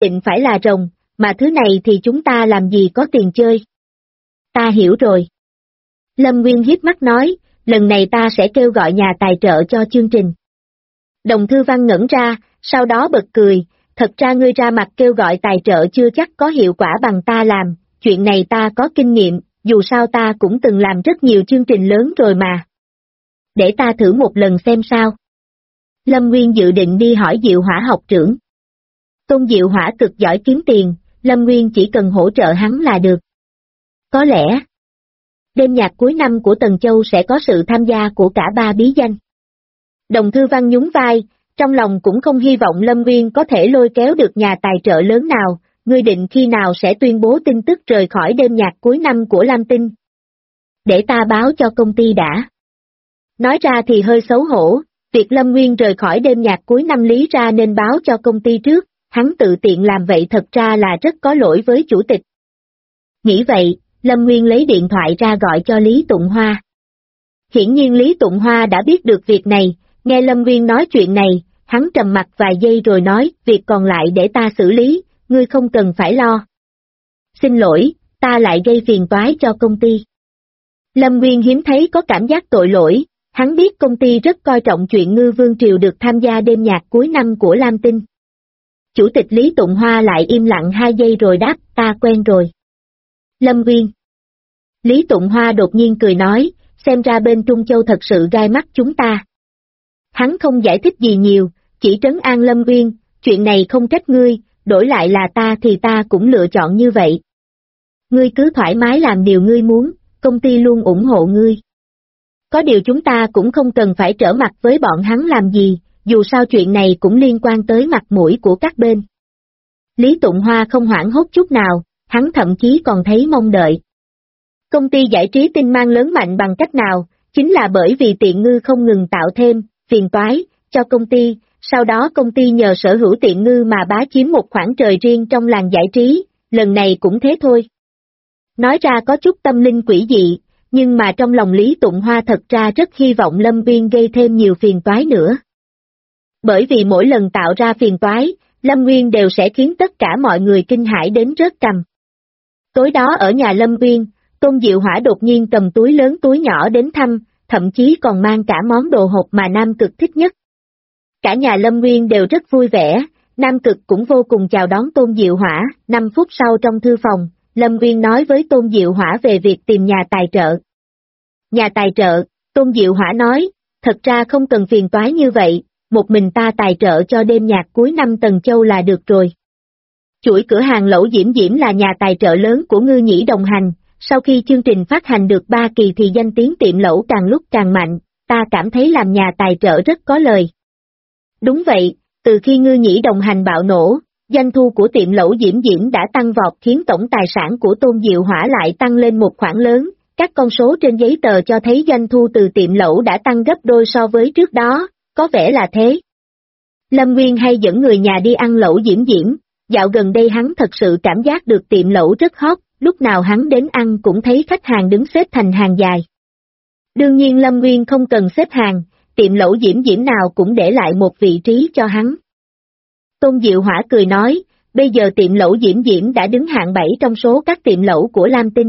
định phải là rồng, mà thứ này thì chúng ta làm gì có tiền chơi. Ta hiểu rồi. Lâm Nguyên hiếp mắt nói, lần này ta sẽ kêu gọi nhà tài trợ cho chương trình. Đồng Thư Văn ngẩn ra, sau đó bật cười, thật ra ngươi ra mặt kêu gọi tài trợ chưa chắc có hiệu quả bằng ta làm, chuyện này ta có kinh nghiệm, dù sao ta cũng từng làm rất nhiều chương trình lớn rồi mà. Để ta thử một lần xem sao. Lâm Nguyên dự định đi hỏi Diệu Hỏa học trưởng. Tôn Diệu Hỏa cực giỏi kiếm tiền, Lâm Nguyên chỉ cần hỗ trợ hắn là được. Có lẽ, đêm nhạc cuối năm của Tần Châu sẽ có sự tham gia của cả ba bí danh. Đồng Thư Văn nhún vai, trong lòng cũng không hy vọng Lâm Nguyên có thể lôi kéo được nhà tài trợ lớn nào, ngươi định khi nào sẽ tuyên bố tin tức rời khỏi đêm nhạc cuối năm của Lam Tinh. Để ta báo cho công ty đã. Nói ra thì hơi xấu hổ, việc Lâm Nguyên rời khỏi đêm nhạc cuối năm lý ra nên báo cho công ty trước, hắn tự tiện làm vậy thật ra là rất có lỗi với chủ tịch. Nghĩ vậy, Lâm Nguyên lấy điện thoại ra gọi cho Lý Tụng Hoa. Hiển nhiên Lý Tụng Hoa đã biết được việc này, nghe Lâm Nguyên nói chuyện này, hắn trầm mặt vài giây rồi nói, việc còn lại để ta xử lý, ngươi không cần phải lo. Xin lỗi, ta lại gây phiền toái cho công ty. Lâm Nguyên hiếm thấy có cảm giác tội lỗi, hắn biết công ty rất coi trọng chuyện Ngư Vương Triều được tham gia đêm nhạc cuối năm của Lam Tinh. Chủ tịch Lý Tụng Hoa lại im lặng 2 giây rồi đáp, ta quen rồi. Lâm Nguyên. Lý Tụng Hoa đột nhiên cười nói, xem ra bên Trung Châu thật sự gai mắt chúng ta. Hắn không giải thích gì nhiều, chỉ trấn an Lâm Nguyên, chuyện này không trách ngươi, đổi lại là ta thì ta cũng lựa chọn như vậy. Ngươi cứ thoải mái làm điều ngươi muốn, công ty luôn ủng hộ ngươi. Có điều chúng ta cũng không cần phải trở mặt với bọn hắn làm gì, dù sao chuyện này cũng liên quan tới mặt mũi của các bên. Lý Tụng Hoa không hoảng hốt chút nào, hắn thậm chí còn thấy mong đợi. Công ty giải trí Tinh Mang lớn mạnh bằng cách nào, chính là bởi vì Tiện Ngư không ngừng tạo thêm phiền toái cho công ty, sau đó công ty nhờ sở hữu Tiện Ngư mà bá chiếm một khoảng trời riêng trong làng giải trí, lần này cũng thế thôi. Nói ra có chút tâm linh quỷ dị, nhưng mà trong lòng Lý Tụng Hoa thật ra rất hy vọng Lâm Nguyên gây thêm nhiều phiền toái nữa. Bởi vì mỗi lần tạo ra phiền toái, Lâm Nguyên đều sẽ khiến tất cả mọi người kinh hãi đến rớt cằm. Tối đó ở nhà Lâm Nguyên, Tôn Diệu Hỏa đột nhiên cầm túi lớn túi nhỏ đến thăm, thậm chí còn mang cả món đồ hộp mà Nam Cực thích nhất. Cả nhà Lâm Nguyên đều rất vui vẻ, Nam Cực cũng vô cùng chào đón Tôn Diệu Hỏa. 5 phút sau trong thư phòng, Lâm Nguyên nói với Tôn Diệu Hỏa về việc tìm nhà tài trợ. Nhà tài trợ, Tôn Diệu Hỏa nói, thật ra không cần phiền toái như vậy, một mình ta tài trợ cho đêm nhạc cuối năm Tần Châu là được rồi. Chuỗi cửa hàng Lẩu Diễm Diễm là nhà tài trợ lớn của Ngư Nhĩ đồng hành, sau khi chương trình phát hành được 3 kỳ thì danh tiếng tiệm lẩu càng lúc càng mạnh, ta cảm thấy làm nhà tài trợ rất có lời. Đúng vậy, từ khi Ngư Nhĩ đồng hành bạo nổ, doanh thu của tiệm lẩu Diễm Diễm đã tăng vọt khiến tổng tài sản của Tôn Diệu Hỏa lại tăng lên một khoản lớn, các con số trên giấy tờ cho thấy doanh thu từ tiệm lẩu đã tăng gấp đôi so với trước đó, có vẻ là thế. Lâm Nguyên hay dẫn người nhà đi ăn lẩu Diễm Diễm, dạo gần đây hắn thật sự cảm giác được tiệm lẩu rất hot, lúc nào hắn đến ăn cũng thấy khách hàng đứng xếp thành hàng dài. Đương nhiên Lâm Nguyên không cần xếp hàng, tiệm lẩu Diễm Diễm nào cũng để lại một vị trí cho hắn. Tôn Diệu Hỏa cười nói, bây giờ tiệm lẩu Diễm Diễm đã đứng hạng 7 trong số các tiệm lẩu của Lam Tinh.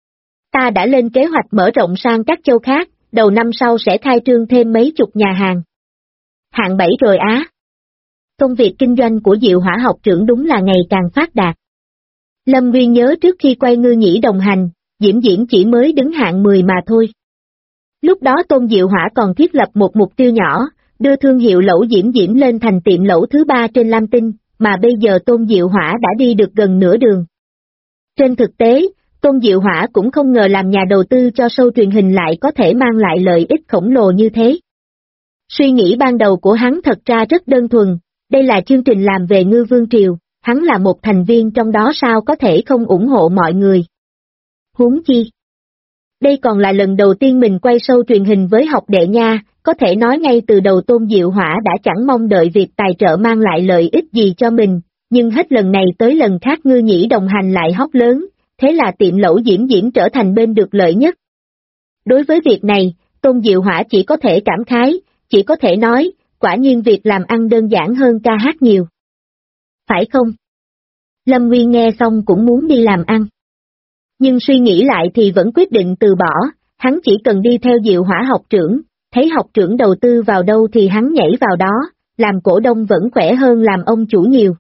Ta đã lên kế hoạch mở rộng sang các châu khác, đầu năm sau sẽ khai trương thêm mấy chục nhà hàng. Hạng 7 rồi á. Công việc kinh doanh của Diệu Hỏa học trưởng đúng là ngày càng phát đạt. Lâm Nguyên nhớ trước khi quay Ngư Nhĩ đồng hành, Diễm Diễm chỉ mới đứng hạng 10 mà thôi. Lúc đó Tôn Diệu Hỏa còn thiết lập một mục tiêu nhỏ, đưa thương hiệu lẩu Diễm Diễm lên thành tiệm lẩu thứ 3 trên Lam Tinh, mà bây giờ Tôn Diệu Hỏa đã đi được gần nửa đường. Trên thực tế, Tôn Diệu Hỏa cũng không ngờ làm nhà đầu tư cho show truyền hình lại có thể mang lại lợi ích khổng lồ như thế. Suy nghĩ ban đầu của hắn thật ra rất đơn thuần, đây là chương trình làm về Ngư Vương Triều, hắn là một thành viên trong đó sao có thể không ủng hộ mọi người. Huống chi. Đây còn là lần đầu tiên mình quay show truyền hình với học đệ nha, có thể nói ngay từ đầu Tôn Diệu Hỏa đã chẳng mong đợi việc tài trợ mang lại lợi ích gì cho mình, nhưng hết lần này tới lần khác Ngư Nhĩ đồng hành lại hot lớn, thế là tiệm lẩu Diễm Diễm trở thành bên được lợi nhất. Đối với việc này, Tôn Diệu Hỏa chỉ có thể cảm khái, chỉ có thể nói, quả nhiên việc làm ăn đơn giản hơn ca hát nhiều. Phải không? Lâm Nguyên nghe xong cũng muốn đi làm ăn. Nhưng suy nghĩ lại thì vẫn quyết định từ bỏ, hắn chỉ cần đi theo Diệu Hỏa học trưởng, thấy học trưởng đầu tư vào đâu thì hắn nhảy vào đó, làm cổ đông vẫn khỏe hơn làm ông chủ nhiều.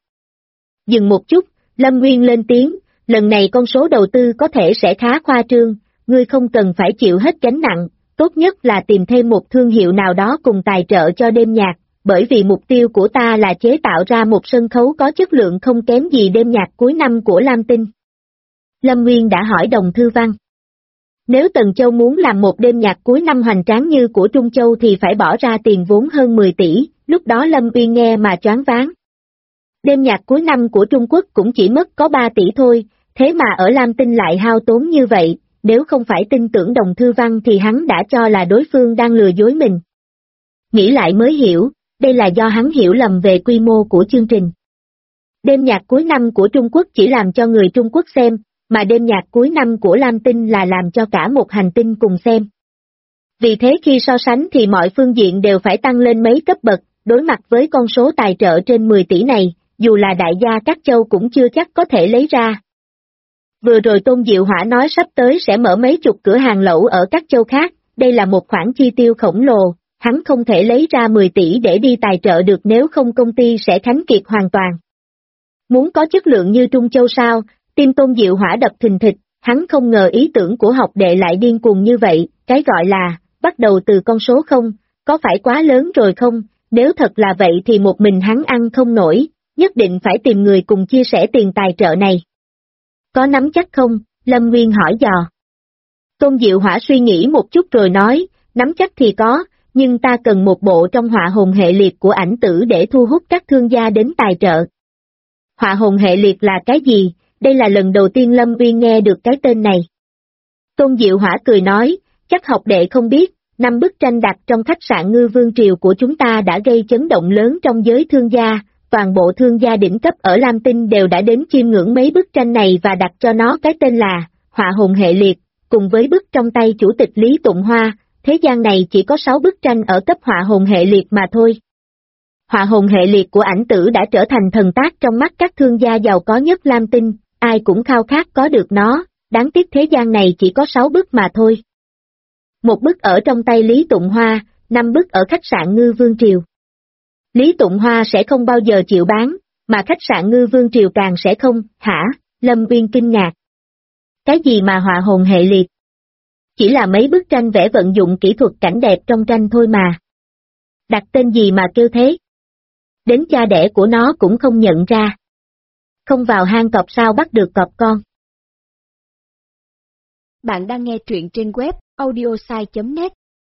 Dừng một chút, Lâm Nguyên lên tiếng, lần này con số đầu tư có thể sẽ khá khoa trương, ngươi không cần phải chịu hết gánh nặng, tốt nhất là tìm thêm một thương hiệu nào đó cùng tài trợ cho đêm nhạc, bởi vì mục tiêu của ta là chế tạo ra một sân khấu có chất lượng không kém gì đêm nhạc cuối năm của Lam Tinh. Lâm Nguyên đã hỏi Đồng Thư Văn. Nếu Tần Châu muốn làm một đêm nhạc cuối năm hoành tráng như của Trung Châu thì phải bỏ ra tiền vốn hơn 10 tỷ, lúc đó Lâm Nguyên nghe mà choáng váng. Đêm nhạc cuối năm của Trung Quốc cũng chỉ mất có 3 tỷ thôi, thế mà ở Lam Tinh lại hao tốn như vậy, nếu không phải tin tưởng Đồng Thư Văn thì hắn đã cho là đối phương đang lừa dối mình. Nghĩ lại mới hiểu, đây là do hắn hiểu lầm về quy mô của chương trình. Đêm nhạc cuối năm của Trung Quốc chỉ làm cho người Trung Quốc xem, mà đêm nhạc cuối năm của Lam Tinh là làm cho cả một hành tinh cùng xem. Vì thế khi so sánh thì mọi phương diện đều phải tăng lên mấy cấp bậc, đối mặt với con số tài trợ trên 10 tỷ này, dù là đại gia các châu cũng chưa chắc có thể lấy ra. Vừa rồi Tôn Diệu Hỏa nói sắp tới sẽ mở mấy chục cửa hàng lẩu ở các châu khác, đây là một khoản chi tiêu khổng lồ, hắn không thể lấy ra 10 tỷ để đi tài trợ được nếu không công ty sẽ khánh kiệt hoàn toàn. Muốn có chất lượng như Trung Châu sao, tim Tôn Diệu Hỏa đập thình thịch, hắn không ngờ ý tưởng của học đệ lại điên cuồng như vậy, cái gọi là, bắt đầu từ con số không, có phải quá lớn rồi không, nếu thật là vậy thì một mình hắn ăn không nổi, nhất định phải tìm người cùng chia sẻ tiền tài trợ này. Có nắm chắc không? Lâm Nguyên hỏi dò. Tôn Diệu Hỏa suy nghĩ một chút rồi nói, nắm chắc thì có, nhưng ta cần một bộ trong họa hồn hệ liệt của ảnh tử để thu hút các thương gia đến tài trợ. Họa hồn hệ liệt là cái gì? Đây là lần đầu tiên Lâm Nguyên nghe được cái tên này. Tôn Diệu Hỏa cười nói, chắc học đệ không biết, 5 bức tranh đặt trong khách sạn Ngư Vương Triều của chúng ta đã gây chấn động lớn trong giới thương gia, toàn bộ thương gia đỉnh cấp ở Lam Tinh đều đã đến chiêm ngưỡng mấy bức tranh này và đặt cho nó cái tên là họa hồn hệ liệt, cùng với bức trong tay chủ tịch Lý Tụng Hoa, thế gian này chỉ có 6 bức tranh ở cấp họa hồn hệ liệt mà thôi. Họa hồn hệ liệt của ảnh tử đã trở thành thần tác trong mắt các thương gia giàu có nhất Lam Tinh, ai cũng khao khát có được nó, đáng tiếc thế gian này chỉ có 6 bức mà thôi. Một bức ở trong tay Lý Tụng Hoa, 5 bức ở khách sạn Ngư Vương Triều. Lý Tụng Hoa sẽ không bao giờ chịu bán, mà khách sạn Ngư Vương Triều càng sẽ không, hả? Lâm Nguyên kinh ngạc. Cái gì mà họa hồn hệ liệt? Chỉ là mấy bức tranh vẽ vận dụng kỹ thuật cảnh đẹp trong tranh thôi mà. Đặt tên gì mà kêu thế? Đến cha đẻ của nó cũng không nhận ra. Không vào hang cọp sao bắt được cọp con. Bạn đang nghe truyện trên web audiosai.net.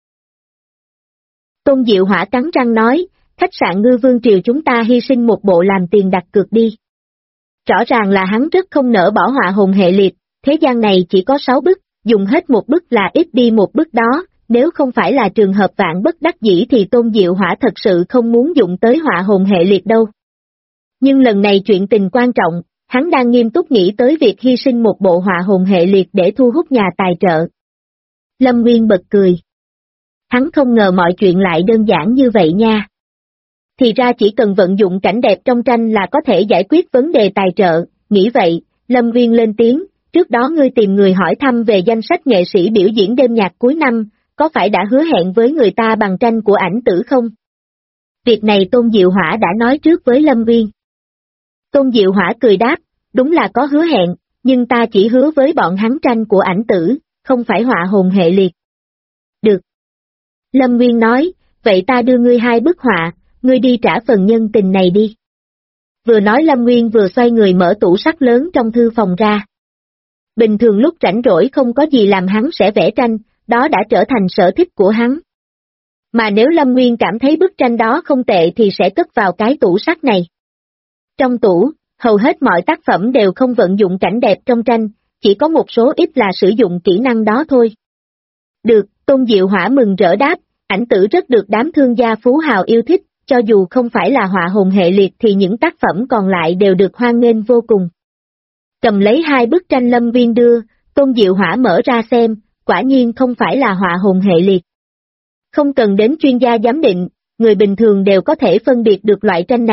Tôn Diệu Hỏa cắn răng nói, khách sạn Ngư Vương Triều chúng ta hy sinh một bộ làm tiền đặt cược đi. Rõ ràng là hắn rất không nỡ bỏ họa hồn hệ liệt, thế gian này chỉ có 6 bức, dùng hết một bức là ít đi một bức đó, nếu không phải là trường hợp vạn bất đắc dĩ thì Tôn Diệu Hỏa thật sự không muốn dụng tới họa hồn hệ liệt đâu. Nhưng lần này chuyện tình quan trọng, hắn đang nghiêm túc nghĩ tới việc hy sinh một bộ họa hồn hệ liệt để thu hút nhà tài trợ. Lâm Nguyên bật cười. Hắn không ngờ mọi chuyện lại đơn giản như vậy nha. Thì ra chỉ cần vận dụng cảnh đẹp trong tranh là có thể giải quyết vấn đề tài trợ, nghĩ vậy, Lâm Nguyên lên tiếng, trước đó ngươi tìm người hỏi thăm về danh sách nghệ sĩ biểu diễn đêm nhạc cuối năm, có phải đã hứa hẹn với người ta bằng tranh của ảnh tử không? Việc này Tôn Diệu Hỏa đã nói trước với Lâm Nguyên. Tôn Diệu Hỏa cười đáp, đúng là có hứa hẹn, nhưng ta chỉ hứa với bọn hắn tranh của ảnh tử, không phải họa hồn hệ liệt. Được. Lâm Nguyên nói, vậy ta đưa ngươi 2 bức họa, ngươi đi trả phần nhân tình này đi. Vừa nói Lâm Nguyên vừa xoay người mở tủ sắt lớn trong thư phòng ra. Bình thường lúc rảnh rỗi không có gì làm hắn sẽ vẽ tranh, đó đã trở thành sở thích của hắn. Mà nếu Lâm Nguyên cảm thấy bức tranh đó không tệ thì sẽ cất vào cái tủ sắt này. Trong tủ, hầu hết mọi tác phẩm đều không vận dụng cảnh đẹp trong tranh, chỉ có một số ít là sử dụng kỹ năng đó thôi. Được, Tôn Diệu Hỏa mừng rỡ đáp, ảnh tử rất được đám thương gia phú hào yêu thích, cho dù không phải là họa hồn hệ liệt thì những tác phẩm còn lại đều được hoan nghênh vô cùng. Cầm lấy 2 bức tranh Lâm Nguyên đưa, Tôn Diệu Hỏa mở ra xem, quả nhiên không phải là họa hồn hệ liệt. Không cần đến chuyên gia giám định, người bình thường đều có thể phân biệt được loại tranh này,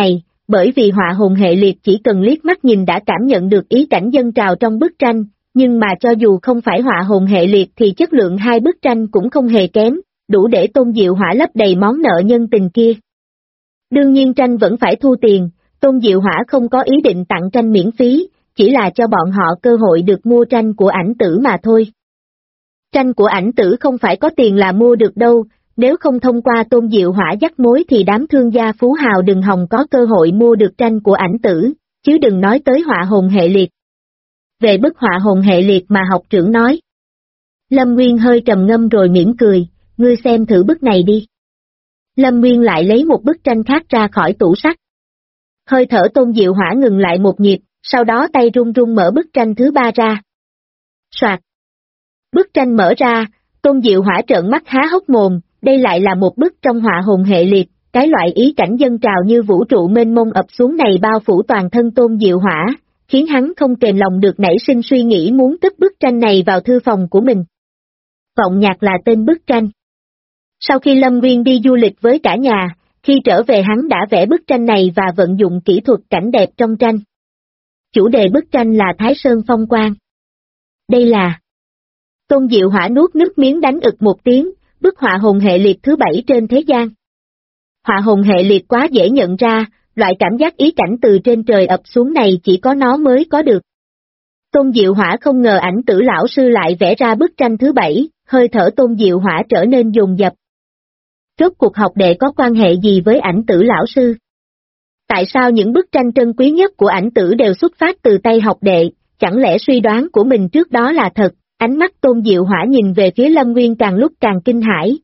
bởi vì họa hồn hệ liệt chỉ cần liếc mắt nhìn đã cảm nhận được ý cảnh dâng trào trong bức tranh, nhưng mà cho dù không phải họa hồn hệ liệt thì chất lượng hai bức tranh cũng không hề kém, đủ để Tôn Diệu Hỏa lấp đầy món nợ nhân tình kia. Đương nhiên tranh vẫn phải thu tiền, Tôn Diệu Hỏa không có ý định tặng tranh miễn phí, chỉ là cho bọn họ cơ hội được mua tranh của ảnh tử mà thôi. Tranh của ảnh tử không phải có tiền là mua được đâu, nếu không thông qua Tôn Diệu Hỏa dắt mối thì đám thương gia phú hào đừng hòng có cơ hội mua được tranh của ảnh tử, chứ đừng nói tới họa hồn hệ liệt. Về bức họa hồn hệ liệt mà học trưởng nói. Lâm Nguyên hơi trầm ngâm rồi mỉm cười, ngươi xem thử bức này đi. Lâm Nguyên lại lấy một bức tranh khác ra khỏi tủ sắt. Hơi thở Tôn Diệu Hỏa ngừng lại một nhịp, sau đó tay run run mở bức tranh thứ ba ra. Soạt. Bức tranh mở ra, Tôn Diệu Hỏa trợn mắt há hốc mồm, đây lại là một bức trong họa hồn hệ liệt, cái loại ý cảnh dâng trào như vũ trụ mênh mông ập xuống này bao phủ toàn thân Tôn Diệu Hỏa, khiến hắn không kềm lòng được nảy sinh suy nghĩ muốn cất bức tranh này vào thư phòng của mình. Vọng Nhạc là tên bức tranh. Sau khi Lâm Nguyên đi du lịch với cả nhà, khi trở về hắn đã vẽ bức tranh này và vận dụng kỹ thuật cảnh đẹp trong tranh. Chủ đề bức tranh là Thái Sơn Phong Quang. Đây là... Tôn Diệu Hỏa nuốt nước miếng đánh ực một tiếng, bức họa hồn hệ liệt thứ 7 trên thế gian. Họa hồn hệ liệt quá dễ nhận ra, loại cảm giác ý cảnh từ trên trời ập xuống này chỉ có nó mới có được. Tôn Diệu Hỏa không ngờ ảnh tử lão sư lại vẽ ra bức tranh thứ 7, hơi thở Tôn Diệu Hỏa trở nên dồn dập. Rốt cuộc học đệ có quan hệ gì với ảnh tử lão sư? Tại sao những bức tranh trân quý nhất của ảnh tử đều xuất phát từ tay học đệ, chẳng lẽ suy đoán của mình trước đó là thật? Ánh mắt Tôn Diệu Hỏa nhìn về phía Lâm Nguyên càng lúc càng kinh hãi,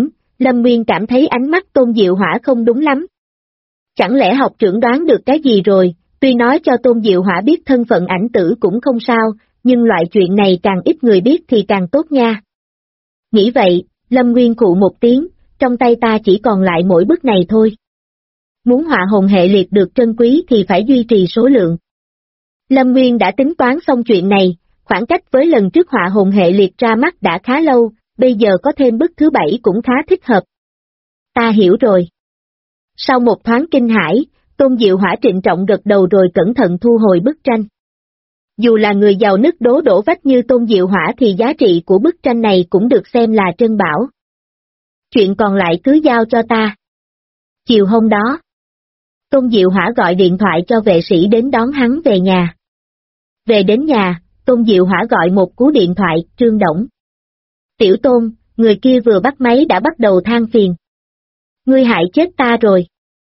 Lâm Nguyên cảm thấy ánh mắt Tôn Diệu Hỏa không đúng lắm. Chẳng lẽ học trưởng đoán được cái gì rồi, tuy nói cho Tôn Diệu Hỏa biết thân phận ảnh tử cũng không sao, nhưng loại chuyện này càng ít người biết thì càng tốt nha. Nghĩ vậy, Lâm Nguyên khụ một tiếng, trong tay ta chỉ còn lại mỗi bức này thôi. Muốn họa hồn hệ liệt được trân quý thì phải duy trì số lượng. Lâm Nguyên đã tính toán xong chuyện này, khoảng cách với lần trước họa hồn hệ liệt ra mắt đã khá lâu, bây giờ có thêm bức thứ 7 cũng khá thích hợp. Ta hiểu rồi. Sau một thoáng kinh hãi, Tôn Diệu Hỏa trịnh trọng gật đầu rồi cẩn thận thu hồi bức tranh. Dù là người giàu nứt đố đổ vách như Tôn Diệu Hỏa thì giá trị của bức tranh này cũng được xem là trân bảo. Chuyện còn lại cứ giao cho ta. Chiều hôm đó, Tôn Diệu Hỏa gọi điện thoại cho vệ sĩ đến đón hắn về nhà. Về đến nhà, Tôn Diệu Hỏa gọi một cú điện thoại, Trương Đổng. Tiểu Tôn, người kia vừa bắt máy đã bắt đầu than phiền. Ngươi hại chết ta rồi.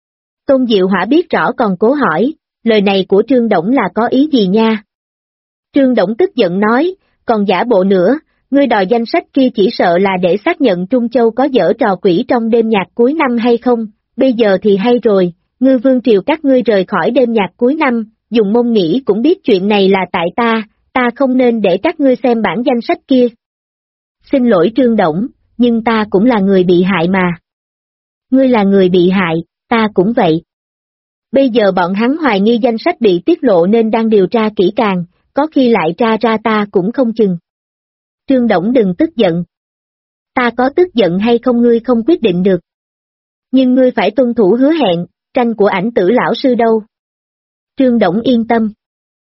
Tôn Diệu Hỏa biết rõ còn cố hỏi, lời này của Trương Đổng là có ý gì nha? Trương Đổng tức giận nói, còn giả bộ nữa, ngươi đòi danh sách kia chỉ sợ là để xác nhận Trung Châu có dở trò quỷ trong đêm nhạc cuối năm hay không, bây giờ thì hay rồi, Ngư Vương Triều các ngươi rời khỏi đêm nhạc cuối năm, dùng mông nghĩ cũng biết chuyện này là tại ta không nên để các ngươi xem bản danh sách kia. Xin lỗi Trương Đổng, nhưng ta cũng là người bị hại mà. Ngươi là người bị hại, ta cũng vậy. Bây giờ bọn hắn hoài nghi danh sách bị tiết lộ nên đang điều tra kỹ càng, có khi lại tra ra ta cũng không chừng. Trương Đổng đừng tức giận. Ta có tức giận hay không ngươi không quyết định được. Nhưng ngươi phải tuân thủ hứa hẹn, tranh của ảnh tử lão sư đâu. Trương Đổng yên tâm.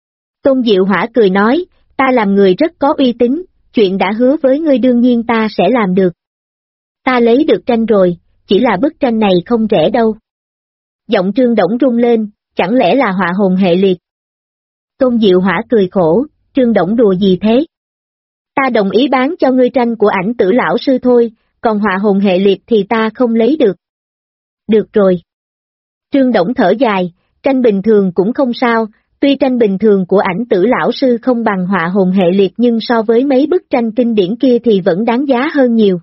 Tôn Diệu Hỏa cười nói, ta làm người rất có uy tín, chuyện đã hứa với ngươi đương nhiên ta sẽ làm được. Ta lấy được tranh rồi, chỉ là bức tranh này không rẻ đâu. Giọng Trương Đổng rung lên, chẳng lẽ là họa hồn hệ liệt? Tôn Diệu Hỏa cười khổ, Trương Đổng đùa gì thế? Ta đồng ý bán cho ngươi tranh của ảnh tử lão sư thôi, còn họa hồn hệ liệt thì ta không lấy được. Được rồi. Trương Đổng thở dài, tranh bình thường cũng không sao, tuy tranh bình thường của ảnh tử lão sư không bằng họa hồn hệ liệt nhưng so với mấy bức tranh kinh điển kia thì vẫn đáng giá hơn nhiều.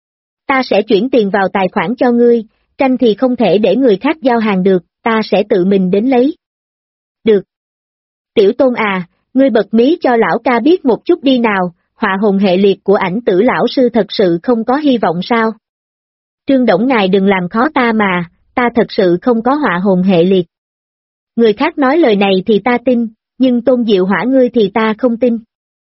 Ta sẽ chuyển tiền vào tài khoản cho ngươi, tranh thì không thể để người khác giao hàng được, ta sẽ tự mình đến lấy. Được. Tiểu Tôn à, ngươi bật mí cho lão ca biết một chút đi nào, họa hồn hệ liệt của ảnh tử lão sư thật sự không có hy vọng sao? Trương Đổng ngài đừng làm khó ta mà, ta thật sự không có họa hồn hệ liệt. Người khác nói lời này thì ta tin, nhưng Tôn Diệu Hỏa ngươi thì ta không tin.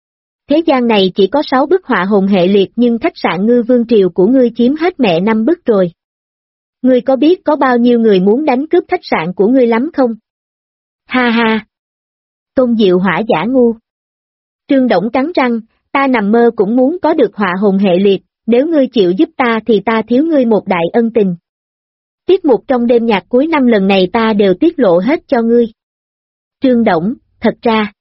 Thế gian này chỉ có 6 bức họa hồn hệ liệt nhưng khách sạn Ngư Vương Triều của ngươi chiếm hết mẹ 5 bức rồi. Ngươi có biết có bao nhiêu người muốn đánh cướp khách sạn của ngươi lắm không? Ha ha! Tôn Diệu Hỏa giả ngu. Trương Đổng cắn răng, ta nằm mơ cũng muốn có được họa hồn hệ liệt, nếu ngươi chịu giúp ta thì ta thiếu ngươi một đại ân tình. Tiết mục trong đêm nhạc cuối năm lần này ta đều tiết lộ hết cho ngươi. Trương Đổng, thật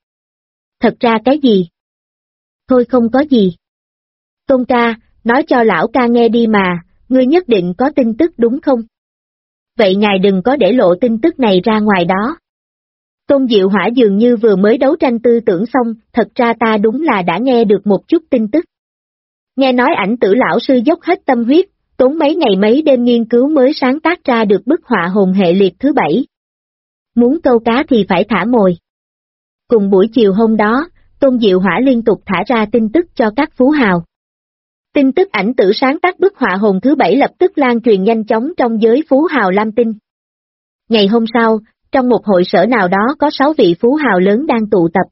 ra cái gì? Thôi không có gì. Tôn ca, nói cho lão ca nghe đi mà, ngươi nhất định có tin tức đúng không? Vậy ngài đừng có để lộ tin tức này ra ngoài đó. Tôn Diệu Hỏa dường như vừa mới đấu tranh tư tưởng xong, thật ra ta đúng là đã nghe được một chút tin tức. Nghe nói Ảnh Tử lão sư dốc hết tâm huyết, tốn mấy ngày mấy đêm nghiên cứu mới sáng tác ra được bức họa hồn hệ liệt thứ 7. Muốn câu cá thì phải thả mồi. Cùng buổi chiều hôm đó, Tôn Diệu Hỏa liên tục thả ra tin tức cho các phú hào. Tin tức Ảnh Tử sáng tác bức họa hồn thứ 7 lập tức lan truyền nhanh chóng trong giới phú hào Lam Tinh. Ngày hôm sau, trong một hội sở nào đó có 6 vị phú hào lớn đang tụ tập.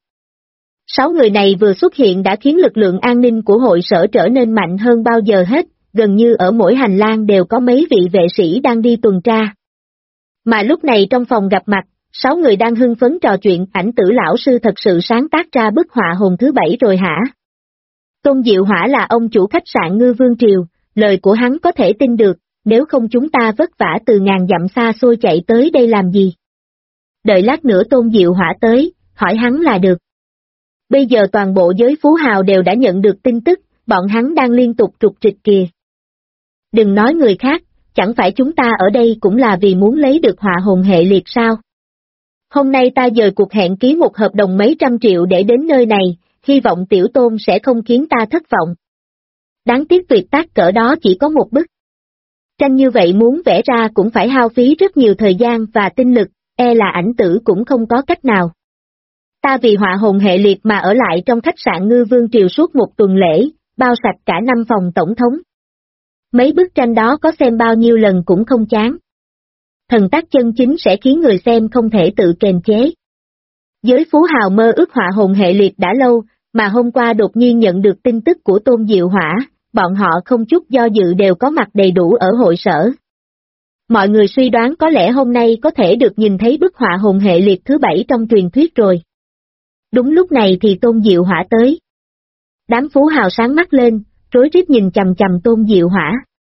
6 người này vừa xuất hiện đã khiến lực lượng an ninh của hội sở trở nên mạnh hơn bao giờ hết, gần như ở mỗi hành lang đều có mấy vị vệ sĩ đang đi tuần tra. Mà lúc này trong phòng gặp mặt, 6 người đang hưng phấn trò chuyện. Ảnh Tử lão sư thật sự sáng tác ra bức họa hồn thứ 7 rồi hả? Tôn Diệu Hỏa là ông chủ khách sạn Ngư Vương Triều, lời của hắn có thể tin được, nếu không chúng ta vất vả từ ngàn dặm xa xôi chạy tới đây làm gì? Đợi lát nữa Tôn Diệu Hỏa tới, hỏi hắn là được. Bây giờ toàn bộ giới phú hào đều đã nhận được tin tức, bọn hắn đang liên tục trục trịch kìa. Đừng nói người khác, chẳng phải chúng ta ở đây cũng là vì muốn lấy được họa hồn hệ liệt sao? Hôm nay ta dời cuộc hẹn ký một hợp đồng mấy trăm triệu để đến nơi này, hy vọng Tiểu Tôn sẽ không khiến ta thất vọng. Đáng tiếc tuyệt tác cỡ đó chỉ có một bức. Tranh như vậy muốn vẽ ra cũng phải hao phí rất nhiều thời gian và tinh lực, e là Ảnh Tử cũng không có cách nào. Ta vì họa hồn hệ liệt mà ở lại trong khách sạn Ngư Vương Triều suốt một tuần lễ, bao sạch cả 5 phòng tổng thống. Mấy bức tranh đó có xem bao nhiêu lần cũng không chán. Thần tác chân chính sẽ khiến người xem không thể tự kiềm chế. Giới phú hào mơ ước họa hồn hệ liệt đã lâu, mà hôm qua đột nhiên nhận được tin tức của Tôn Diệu Hỏa, bọn họ không chút do dự đều có mặt đầy đủ ở hội sở. Mọi người suy đoán có lẽ hôm nay có thể được nhìn thấy bức họa hồn hệ liệt thứ 7 trong truyền thuyết rồi. Đúng lúc này thì Tôn Diệu Hỏa tới. Đám phú hào sáng mắt lên, rối rít nhìn chằm chằm Tôn Diệu Hỏa.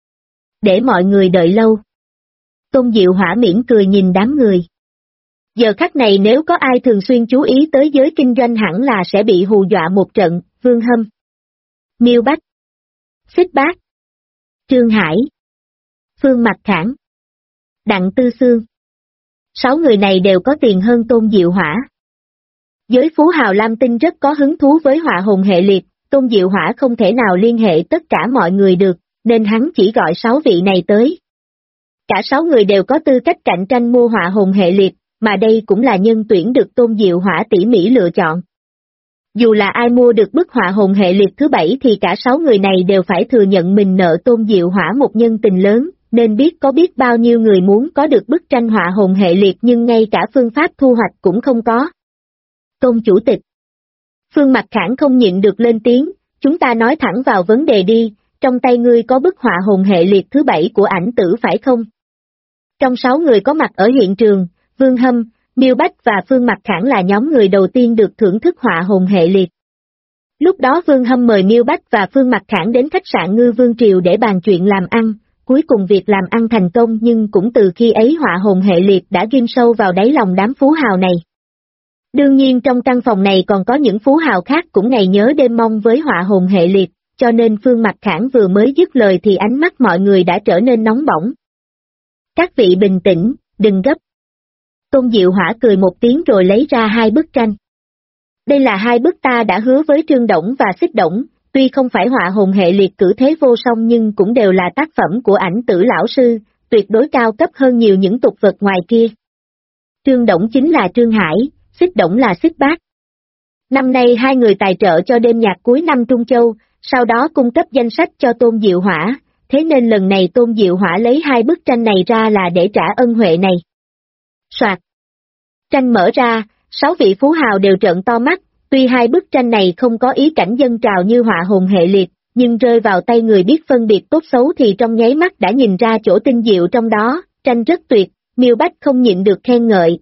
Để mọi người đợi lâu. Tôn Diệu Hỏa mỉm cười nhìn đám người. Giờ khắc này nếu có ai thường xuyên chú ý tới giới kinh doanh hẳn là sẽ bị hù dọa một trận. Vương Hâm, Miêu Bách, Xích Bác, Trương Hải, Phương Mặc Khảng, Đặng Tư Xương. 6 người này đều có tiền hơn Tôn Diệu Hỏa. Giới phú hào Lam Tinh rất có hứng thú với họa hồn hệ liệt, Tôn Diệu Hỏa không thể nào liên hệ tất cả mọi người được, nên hắn chỉ gọi 6 vị này tới. Cả 6 người đều có tư cách cạnh tranh mua họa hồn hệ liệt, mà đây cũng là nhân tuyển được Tôn Diệu Hỏa tỉ mỉ lựa chọn. Dù là ai mua được bức họa hồn hệ liệt thứ 7 thì cả 6 người này đều phải thừa nhận mình nợ Tôn Diệu Hỏa một nhân tình lớn, nên biết bao nhiêu người muốn có được bức tranh họa hồn hệ liệt nhưng ngay cả phương pháp thu hoạch cũng không có. Tôn chủ tịch. Phương Mặc Khảng không nhịn được lên tiếng, chúng ta nói thẳng vào vấn đề đi, trong tay ngươi có bức họa hồn hệ liệt thứ 7 của Ảnh Tử phải không? Trong 6 người có mặt ở hiện trường, Vương Hâm, Miêu Bách và Phương Mặc Khảng là nhóm người đầu tiên được thưởng thức họa hồn hệ liệt. Lúc đó Vương Hâm mời Miêu Bách và Phương Mặc Khảng đến khách sạn Ngư Vương Triều để bàn chuyện làm ăn, cuối cùng việc làm ăn thành công nhưng cũng từ khi ấy họa hồn hệ liệt đã ghim sâu vào đáy lòng đám phú hào này. Đương nhiên trong căn phòng này còn có những phú hào khác cũng ngày nhớ đêm mong với họa hồn hệ liệt, cho nên Phương Mặc Khảng vừa mới dứt lời thì ánh mắt mọi người đã trở nên nóng bỏng. Các vị bình tĩnh, đừng gấp. Tôn Diệu Hỏa cười một tiếng rồi lấy ra 2 bức tranh. Đây là 2 bức ta đã hứa với Trương Đổng và Xích Đổng, tuy không phải họa hồn hệ liệt cử thế vô song nhưng cũng đều là tác phẩm của Ảnh Tử lão sư, tuyệt đối cao cấp hơn nhiều những tục vật ngoài kia. Trương Đổng chính là Trương Hải, Xích Đổng là Xích Bác. Năm nay 2 người tài trợ cho đêm nhạc cuối năm Trung Châu, sau đó cung cấp danh sách cho Tôn Diệu Hỏa, thế nên lần này Tôn Diệu Hỏa lấy 2 bức tranh này ra là để trả ân huệ này. Soạt. Tranh mở ra, 6 vị phú hào đều trợn to mắt, tuy 2 bức tranh này không có ý cảnh dân trào như họa hồn hệ liệt, nhưng rơi vào tay người biết phân biệt tốt xấu thì trong nháy mắt đã nhìn ra chỗ tinh diệu trong đó, tranh rất tuyệt, Miêu Bách không nhịn được khen ngợi.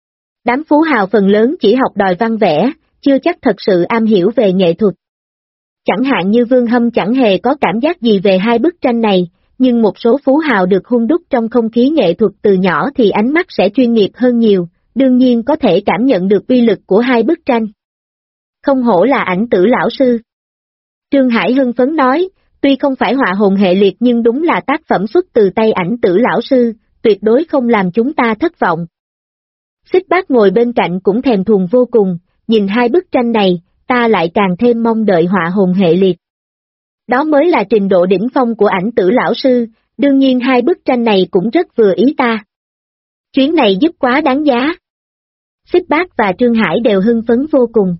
Đám phú hào phần lớn chỉ học đòi văn vẽ, chưa chắc thật sự am hiểu về nghệ thuật. Chẳng hạn như Vương Hâm chẳng hề có cảm giác gì về hai bức tranh này, nhưng một số phú hào được hun đúc trong không khí nghệ thuật từ nhỏ thì ánh mắt sẽ chuyên nghiệp hơn nhiều, đương nhiên có thể cảm nhận được uy lực của hai bức tranh. Không hổ là Ảnh Tử lão sư. Trương Hải hưng phấn nói, tuy không phải họa hồn hệ liệt nhưng đúng là tác phẩm xuất từ tay Ảnh Tử lão sư, tuyệt đối không làm chúng ta thất vọng. Xích Bác ngồi bên cạnh cũng thèm thuồng vô cùng, nhìn hai bức tranh này, ta lại càng thêm mong đợi họa hồn hệ liệt. Đó mới là trình độ đỉnh phong của Ảnh Tử lão sư, đương nhiên hai bức tranh này cũng rất vừa ý ta. Chuyến này giúp quá đáng giá. Xích Bác và Trương Hải đều hưng phấn vô cùng.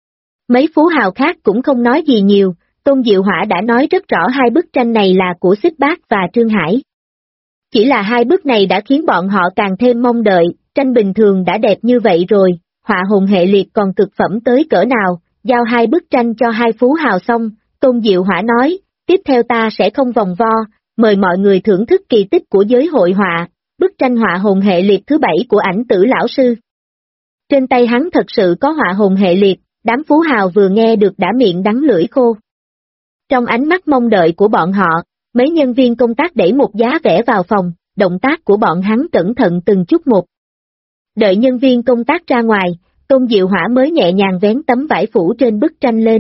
Mấy phú hào khác cũng không nói gì nhiều, Tôn Diệu Hỏa đã nói rất rõ hai bức tranh này là của Xích Bác và Trương Hải. Chỉ là hai bức này đã khiến bọn họ càng thêm mong đợi, tranh bình thường đã đẹp như vậy rồi, họa hồn hệ liệt còn cực phẩm tới cỡ nào, giao hai bức tranh cho hai phú hào xong, Tôn Diệu Hỏa nói, tiếp theo ta sẽ không vòng vo, mời mọi người thưởng thức kỳ tích của giới hội họa, bức tranh họa hồn hệ liệt thứ 7 của Ảnh Tử lão sư. Trên tay hắn thật sự có họa hồn hệ liệt, đám phú hào vừa nghe được đã miệng đắng lưỡi khô. Trong ánh mắt mong đợi của bọn họ, mấy nhân viên công tác đẩy một giá vẽ vào phòng, động tác của bọn hắn cẩn thận từng chút một. Đợi nhân viên công tác ra ngoài, Tôn Diệu Hỏa mới nhẹ nhàng vén tấm vải phủ trên bức tranh lên.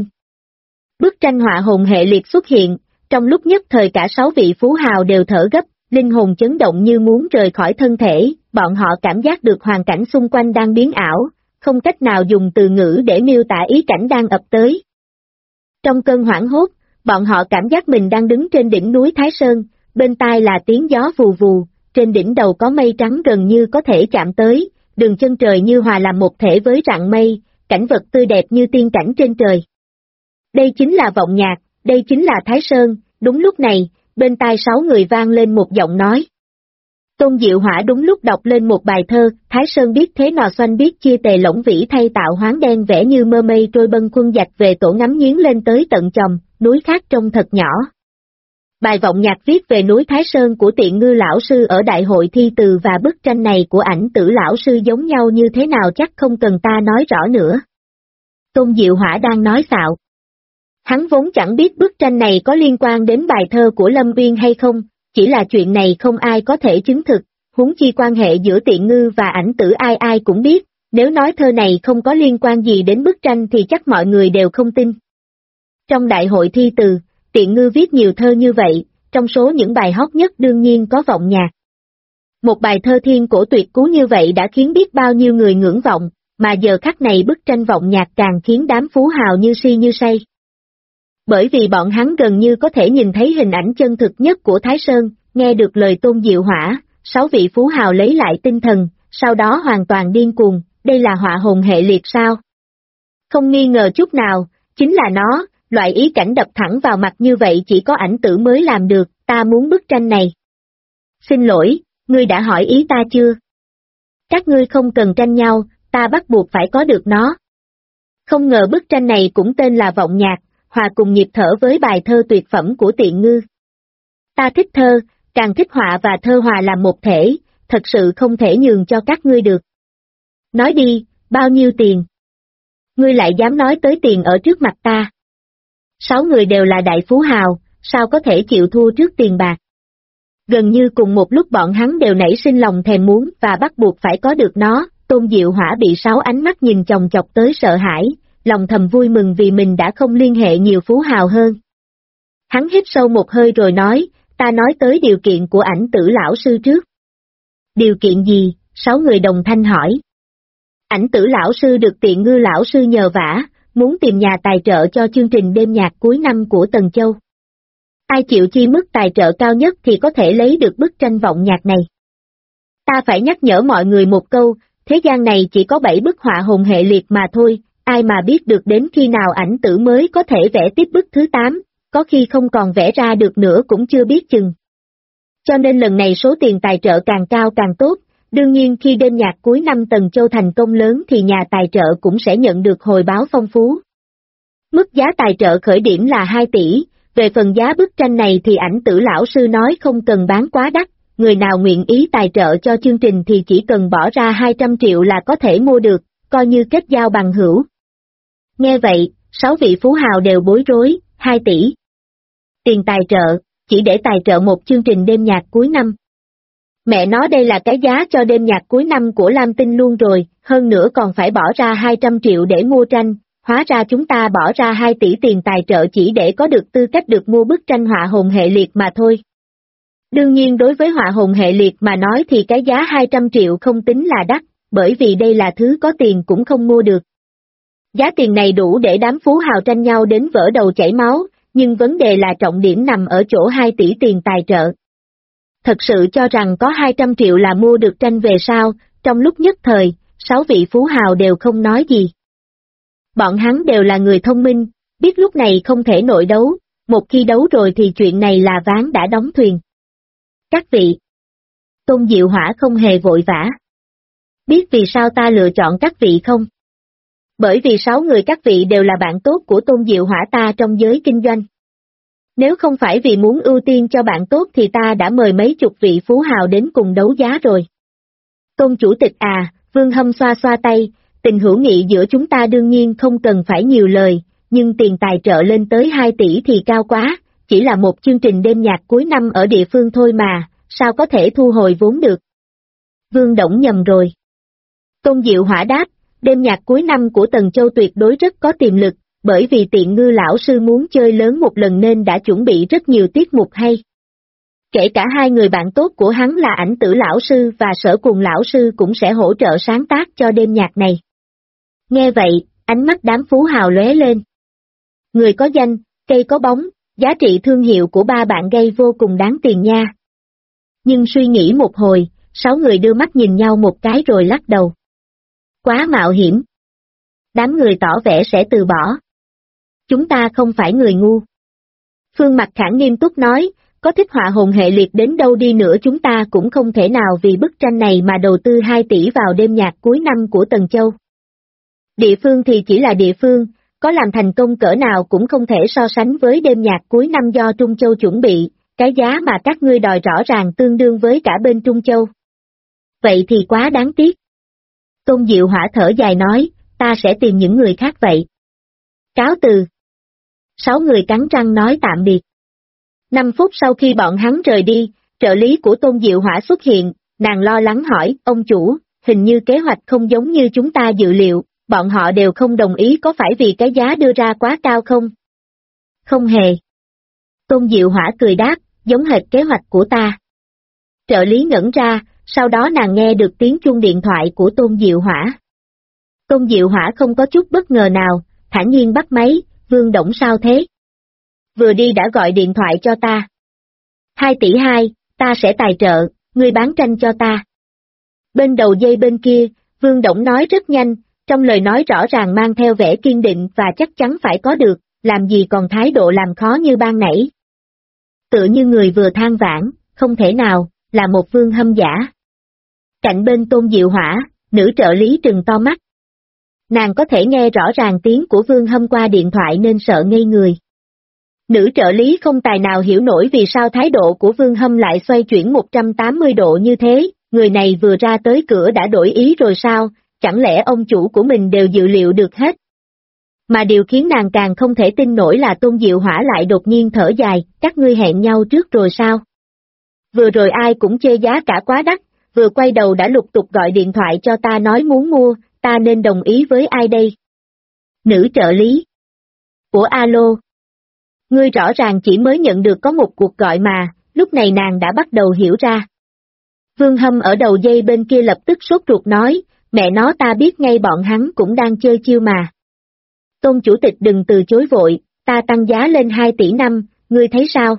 Bức tranh họa hồn hệ liệt xuất hiện, trong lúc nhất thời cả 6 vị phú hào đều thở gấp, linh hồn chấn động như muốn rời khỏi thân thể, bọn họ cảm giác được hoàn cảnh xung quanh đang biến ảo, không cách nào dùng từ ngữ để miêu tả ý cảnh đang ập tới. Trong cơn hoảng hốt, bọn họ cảm giác mình đang đứng trên đỉnh núi Thái Sơn, bên tai là tiếng gió vù vù, trên đỉnh đầu có mây trắng gần như có thể chạm tới, đường chân trời như hòa làm một thể với rặng mây, cảnh vật tươi đẹp như tiên cảnh trên trời. Đây chính là vọng nhạc, đây chính là Thái Sơn, đúng lúc này, bên tai 6 người vang lên một giọng nói. Tôn Diệu Hỏa đúng lúc đọc lên một bài thơ, Thái Sơn biết thế nò xoanh biết chia tề lỗng vĩ thay tạo hoán đen vẽ như mơ mây trôi bâng khuâng dạch về tổ ngắm nghiến lên tới tận chòm, núi khác trông thật nhỏ. Bài vọng nhạc viết về núi Thái Sơn của Tiện Ngư lão sư ở đại hội thi từ và bức tranh này của Ảnh Tử lão sư giống nhau như thế nào chắc không cần ta nói rõ nữa. Tôn Diệu Hỏa đang nói xạo. Hắn vốn chẳng biết bức tranh này có liên quan đến bài thơ của Lâm Uyên hay không, chỉ là chuyện này không ai có thể chứng thực, huống chi quan hệ giữa Tiện Ngư và Ảnh Tử ai ai cũng biết, nếu nói thơ này không có liên quan gì đến bức tranh thì chắc mọi người đều không tin. Trong đại hội thi từ, Tiện Ngư viết nhiều thơ như vậy, trong số những bài hot nhất đương nhiên có vọng nhạc. Một bài thơ thiên cổ tuyệt cú như vậy đã khiến biết bao nhiêu người ngưỡng vọng, mà giờ khắc này bức tranh vọng nhạc càng khiến đám phú hào như si như say. Bởi vì bọn hắn gần như có thể nhìn thấy hình ảnh chân thực nhất của Thái Sơn, nghe được lời Tôn Diệu Hỏa, 6 vị phú hào lấy lại tinh thần, sau đó hoàn toàn điên cuồng, đây là họa hồn hệ liệt sao? Không nghi ngờ chút nào, chính là nó, loại ý cảnh đập thẳng vào mặt như vậy chỉ có Ảnh Tử mới làm được, ta muốn bức tranh này. Xin lỗi, ngươi đã hỏi ý ta chưa? Các ngươi không cần tranh nhau, ta bắt buộc phải có được nó. Không ngờ bức tranh này cũng tên là vọng nhạc, hòa cùng nhịp thở với bài thơ tuyệt phẩm của Tiện Ngư. Ta thích thơ, càng thích họa và thơ hòa làm một thể, thật sự không thể nhường cho các ngươi được. Nói đi, bao nhiêu tiền? Ngươi lại dám nói tới tiền ở trước mặt ta. 6 người đều là đại phú hào, sao có thể chịu thua trước tiền bạc? Gần như cùng một lúc bọn hắn đều nảy sinh lòng thèm muốn và bắt buộc phải có được nó, Tôn Diệu Hỏa bị 6 ánh mắt nhìn chòng chọc tới sợ hãi, lòng thầm vui mừng vì mình đã không liên hệ nhiều phú hào hơn. Hắn hít sâu một hơi rồi nói, ta nói tới điều kiện của Ảnh Tử lão sư trước. Điều kiện gì? 6 người đồng thanh hỏi. Ảnh Tử lão sư được Tiện Ngư lão sư nhờ vả, muốn tìm nhà tài trợ cho chương trình đêm nhạc cuối năm của Tần Châu. Ai chịu chi mức tài trợ cao nhất thì có thể lấy được bức tranh vọng nhạc này. Ta phải nhắc nhở mọi người một câu, thế gian này chỉ có 7 bức họa hồn hệ liệt mà thôi, ai mà biết được đến khi nào Ảnh Tử mới có thể vẽ tiếp bức thứ 8, có khi không còn vẽ ra được nữa cũng chưa biết chừng. Cho nên lần này số tiền tài trợ càng cao càng tốt, đương nhiên khi đêm nhạc cuối năm Tần Châu thành công lớn thì nhà tài trợ cũng sẽ nhận được hồi báo phong phú. Mức giá tài trợ khởi điểm là 2 tỷ, Về phần giá bức tranh này thì Ảnh Tử lão sư nói không cần bán quá đắt, người nào nguyện ý tài trợ cho chương trình thì chỉ cần bỏ ra 200 triệu là có thể mua được, coi như kết giao bằng hữu. Nghe vậy, 6 vị phú hào đều bối rối, 2 tỷ. Tiền tài trợ, chỉ để tài trợ một chương trình đêm nhạc cuối năm. Mẹ nói đây là cái giá cho đêm nhạc cuối năm của Lam Tinh luôn rồi, hơn nữa còn phải bỏ ra 200 triệu để mua tranh, hóa ra chúng ta bỏ ra 2 tỷ tiền tài trợ chỉ để có được tư cách được mua bức tranh họa hồn hệ liệt mà thôi. Đương nhiên đối với họa hồn hệ liệt mà nói thì cái giá 200 triệu không tính là đắt, bởi vì đây là thứ có tiền cũng không mua được. Giá tiền này đủ để đám phú hào tranh nhau đến vỡ đầu chảy máu, nhưng vấn đề là trọng điểm nằm ở chỗ 2 tỷ tiền tài trợ. Thật sự cho rằng có 200 triệu là mua được tranh về sao, trong lúc nhất thời, 6 vị phú hào đều không nói gì. Bọn hắn đều là người thông minh, biết lúc này không thể nội đấu, một khi đấu rồi thì chuyện này là ván đã đóng thuyền. Các vị, Tôn Diệu Hỏa không hề vội vã. Biết vì sao ta lựa chọn các vị không? Bởi vì 6 người các vị đều là bạn tốt của Tôn Diệu Hỏa ta trong giới kinh doanh. Nếu không phải vì muốn ưu tiên cho bạn tốt thì ta đã mời mấy chục vị phú hào đến cùng đấu giá rồi. Tôn chủ tịch à, Vương Hâm xoa xoa tay, tình hữu nghị giữa chúng ta đương nhiên không cần phải nhiều lời, nhưng tiền tài trợ lên tới 2 tỷ thì cao quá, chỉ là một chương trình đêm nhạc cuối năm ở địa phương thôi mà, sao có thể thu hồi vốn được. Vương Đổng nhầm rồi. Tôn Diệu Hỏa đáp, đêm nhạc cuối năm của Tần Châu tuyệt đối rất có tiềm lực, bởi vì Tiện Ngư lão sư muốn chơi lớn một lần nên đã chuẩn bị rất nhiều tiết mục hay. Kể cả 2 người bạn tốt của hắn là Ảnh Tử lão sư và Sở Cùng lão sư cũng sẽ hỗ trợ sáng tác cho đêm nhạc này. Nghe vậy, ánh mắt đám phú hào lóe lên. Người có danh, cây có bóng, giá trị thương hiệu của 3 bạn gây vô cùng đáng tiền nha. Nhưng suy nghĩ một hồi, 6 người đưa mắt nhìn nhau một cái rồi lắc đầu. Quá mạo hiểm. Đám người tỏ vẻ sẽ từ bỏ. Chúng ta không phải người ngu. Phương Mặc Khản nghiêm túc nói, có thích họa hồn hệ liệt đến đâu đi nữa chúng ta cũng không thể nào vì bức tranh này mà đầu tư 2 tỷ vào đêm nhạc cuối năm của Tần Châu. Địa phương thì chỉ là địa phương, có làm thành công cỡ nào cũng không thể so sánh với đêm nhạc cuối năm do Trung Châu chuẩn bị, cái giá mà các ngươi đòi rõ ràng tương đương với cả bên Trung Châu. Vậy thì quá đáng tiếc. Tôn Diệu Hỏa thở dài nói, ta sẽ tìm những người khác vậy. Cáo từ. 6 người cắn răng nói tạm biệt. 5 phút sau khi bọn hắn rời đi, trợ lý của Tôn Diệu Hỏa xuất hiện, nàng lo lắng hỏi, ông chủ, hình như kế hoạch không giống như chúng ta dự liệu, bọn họ đều không đồng ý có phải vì cái giá đưa ra quá cao không? Không hề. Tôn Diệu Hỏa cười đáp, giống hệt kế hoạch của ta. Trợ lý ngẩn ra, sau đó nàng nghe được tiếng chuông điện thoại của Tôn Diệu Hỏa. Tôn Diệu Hỏa không có chút bất ngờ nào, thản nhiên bắt máy, Vương Đổng sao thế? Vừa đi đã gọi điện thoại cho ta. 2 tỷ 2, ta sẽ tài trợ, ngươi bán tranh cho ta. Bên đầu dây bên kia, Vương Đổng nói rất nhanh, trong lời nói rõ ràng mang theo vẻ kiên định và chắc chắn phải có được, làm gì còn thái độ làm khó như ban nãy. Tựa như người vừa than vãn, không thể nào, là một Vương Hâm giả. Cạnh bên Tôn Diệu Hỏa, nữ trợ lý trừng to mắt. Nàng có thể nghe rõ ràng tiếng của Vương Hâm qua điện thoại nên sợ ngây người. Nữ trợ lý không tài nào hiểu nổi vì sao thái độ của Vương Hâm lại xoay chuyển 180 độ như thế, người này vừa ra tới cửa đã đổi ý rồi sao, chẳng lẽ ông chủ của mình đều dự liệu được hết. Mà điều khiến nàng càng không thể tin nổi là Tôn Diệu Hỏa lại đột nhiên thở dài, các ngươi hẹn nhau trước rồi sao? Vừa rồi ai cũng chê giá cả quá đắt, vừa quay đầu đã lục tục gọi điện thoại cho ta nói muốn mua, ta nên đồng ý với ai đây? Nữ trợ lý. Ủa alo? Ngươi rõ ràng chỉ mới nhận được có một cuộc gọi mà, lúc này nàng đã bắt đầu hiểu ra. Vương Hâm ở đầu dây bên kia lập tức sốt ruột nói, mẹ nó ta biết ngay bọn hắn cũng đang chơi chiêu mà. Tôn chủ tịch đừng từ chối vội, ta tăng giá lên 2 tỷ 5, ngươi thấy sao?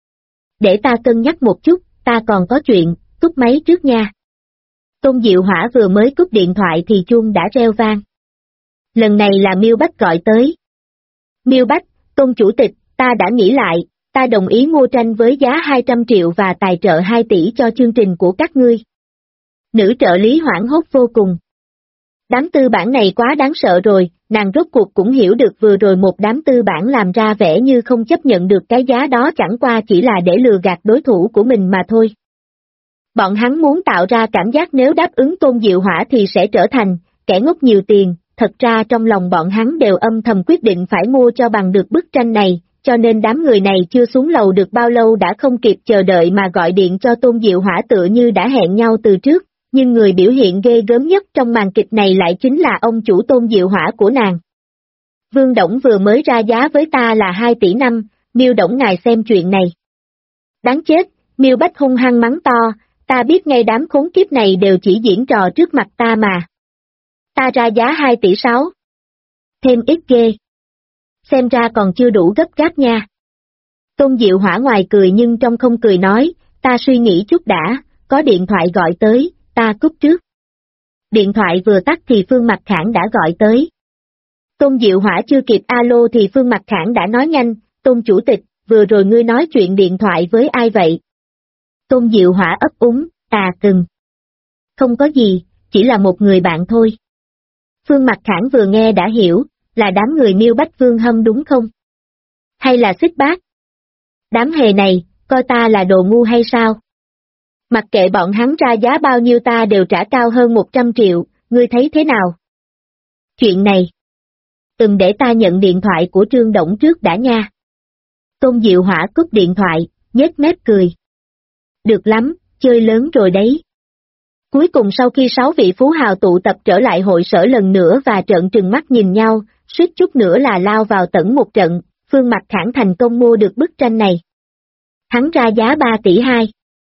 Để ta cân nhắc một chút, ta còn có chuyện, cúp máy trước nha. Tôn Diệu Hỏa vừa mới cúp điện thoại thì chuông đã reo vang. Lần này là Miêu Bách gọi tới. Miêu Bách, Tôn chủ tịch, ta đã nghĩ lại, ta đồng ý mua tranh với giá 200 triệu và tài trợ 2 tỷ cho chương trình của các ngươi. Nữ trợ lý hoảng hốt vô cùng. Đám tư bản này quá đáng sợ rồi, nàng rốt cuộc cũng hiểu được vừa rồi một đám tư bản làm ra vẻ như không chấp nhận được cái giá đó chẳng qua chỉ là để lừa gạt đối thủ của mình mà thôi. Bọn hắn muốn tạo ra cảm giác nếu đáp ứng Tôn Diệu Hỏa thì sẽ trở thành kẻ ngốc nhiều tiền, thật ra trong lòng bọn hắn đều âm thầm quyết định phải mua cho bằng được bức tranh này, cho nên đám người này chưa xuống lầu được bao lâu đã không kịp chờ đợi mà gọi điện cho Tôn Diệu Hỏa tựa như đã hẹn nhau từ trước, nhưng người biểu hiện ghê gớm nhất trong màn kịch này lại chính là ông chủ Tôn Diệu Hỏa của nàng. Vương Đổng vừa mới ra giá với ta là 2 tỷ 5, Miêu Đổng ngài xem chuyện này. Đáng chết, Miêu Bách hung hăng mắng to, ta biết ngay đám khốn kiếp này đều chỉ diễn trò trước mặt ta mà. Ta ra giá 2 tỷ 6. Thêm ít ghê. Xem ra còn chưa đủ gấp gáp nha. Tôn Diệu Hỏa ngoài cười nhưng trong không cười nói, ta suy nghĩ chút đã, có điện thoại gọi tới, ta cúp trước. Điện thoại vừa tắt thì Phương Mặc Khản đã gọi tới. Tôn Diệu Hỏa chưa kịp alo thì Phương Mặc Khản đã nói nhanh, Tôn Chủ tịch, vừa rồi ngươi nói chuyện điện thoại với ai vậy? Tôn Diệu Hỏa ấp úng, không có gì, chỉ là một người bạn thôi. Phương Mặc Khản vừa nghe đã hiểu, là đám người Miêu Bách Vương Hâm đúng không? Hay là Xích Bác? Đám hề này, coi ta là đồ ngu hay sao? Mặc kệ bọn hắn ra giá bao nhiêu ta đều trả cao hơn 100 triệu, ngươi thấy thế nào? Chuyện này. Để ta nhận điện thoại của Trương Đổng trước đã nha. Tôn Diệu Hỏa cúp điện thoại, nhếch mép cười. Được lắm, chơi lớn rồi đấy. Cuối cùng sau khi 6 vị phú hào tụ tập trở lại hội sở lần nữa và trợn trừng mắt nhìn nhau, suýt chút nữa là lao vào tẩn một trận, Phương Mặc Khản thành công mua được bức tranh này. Hắn ra giá 3 tỷ 2.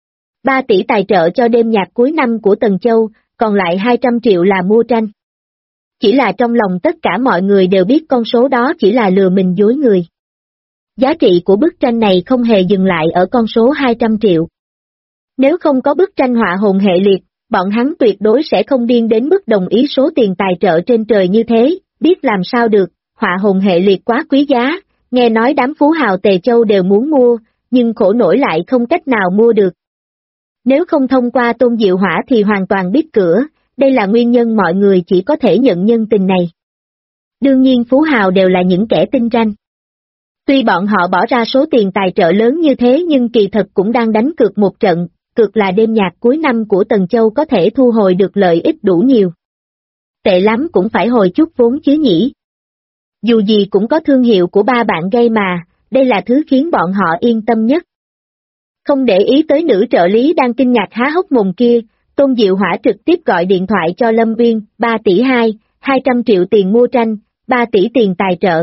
3 tỷ tài trợ cho đêm nhạc cuối năm của Tần Châu, còn lại 200 triệu là mua tranh. Chỉ là trong lòng tất cả mọi người đều biết con số đó chỉ là lừa mình dối người. Giá trị của bức tranh này không hề dừng lại ở con số 200 triệu. Nếu không có bức tranh họa hồn hệ liệt, bọn hắn tuyệt đối sẽ không điên đến mức đồng ý số tiền tài trợ trên trời như thế, biết làm sao được, họa hồn hệ liệt quá quý giá, nghe nói đám phú hào Tề Châu đều muốn mua, nhưng khổ nổi lại không cách nào mua được. Nếu không thông qua Tôn Diệu Hỏa thì hoàn toàn biết cửa, đây là nguyên nhân mọi người chỉ có thể nhận nhân tình này. Đương nhiên phú hào đều là những kẻ tinh ranh. Tuy bọn họ bỏ ra số tiền tài trợ lớn như thế nhưng kỳ thật cũng đang đánh cược một trận, cược là đêm nhạc cuối năm của Tần Châu có thể thu hồi được lợi ích đủ nhiều. Tệ lắm cũng phải hồi chút vốn chứ nhỉ. Dù gì cũng có thương hiệu của ba bạn gây mà, đây là thứ khiến bọn họ yên tâm nhất. Không để ý tới nữ trợ lý đang kinh ngạc há hốc mồm kia, Tôn Diệu Hỏa trực tiếp gọi điện thoại cho Lâm Uyên, 3 tỷ 2, 200 triệu tiền mua tranh, 3 tỷ tiền tài trợ.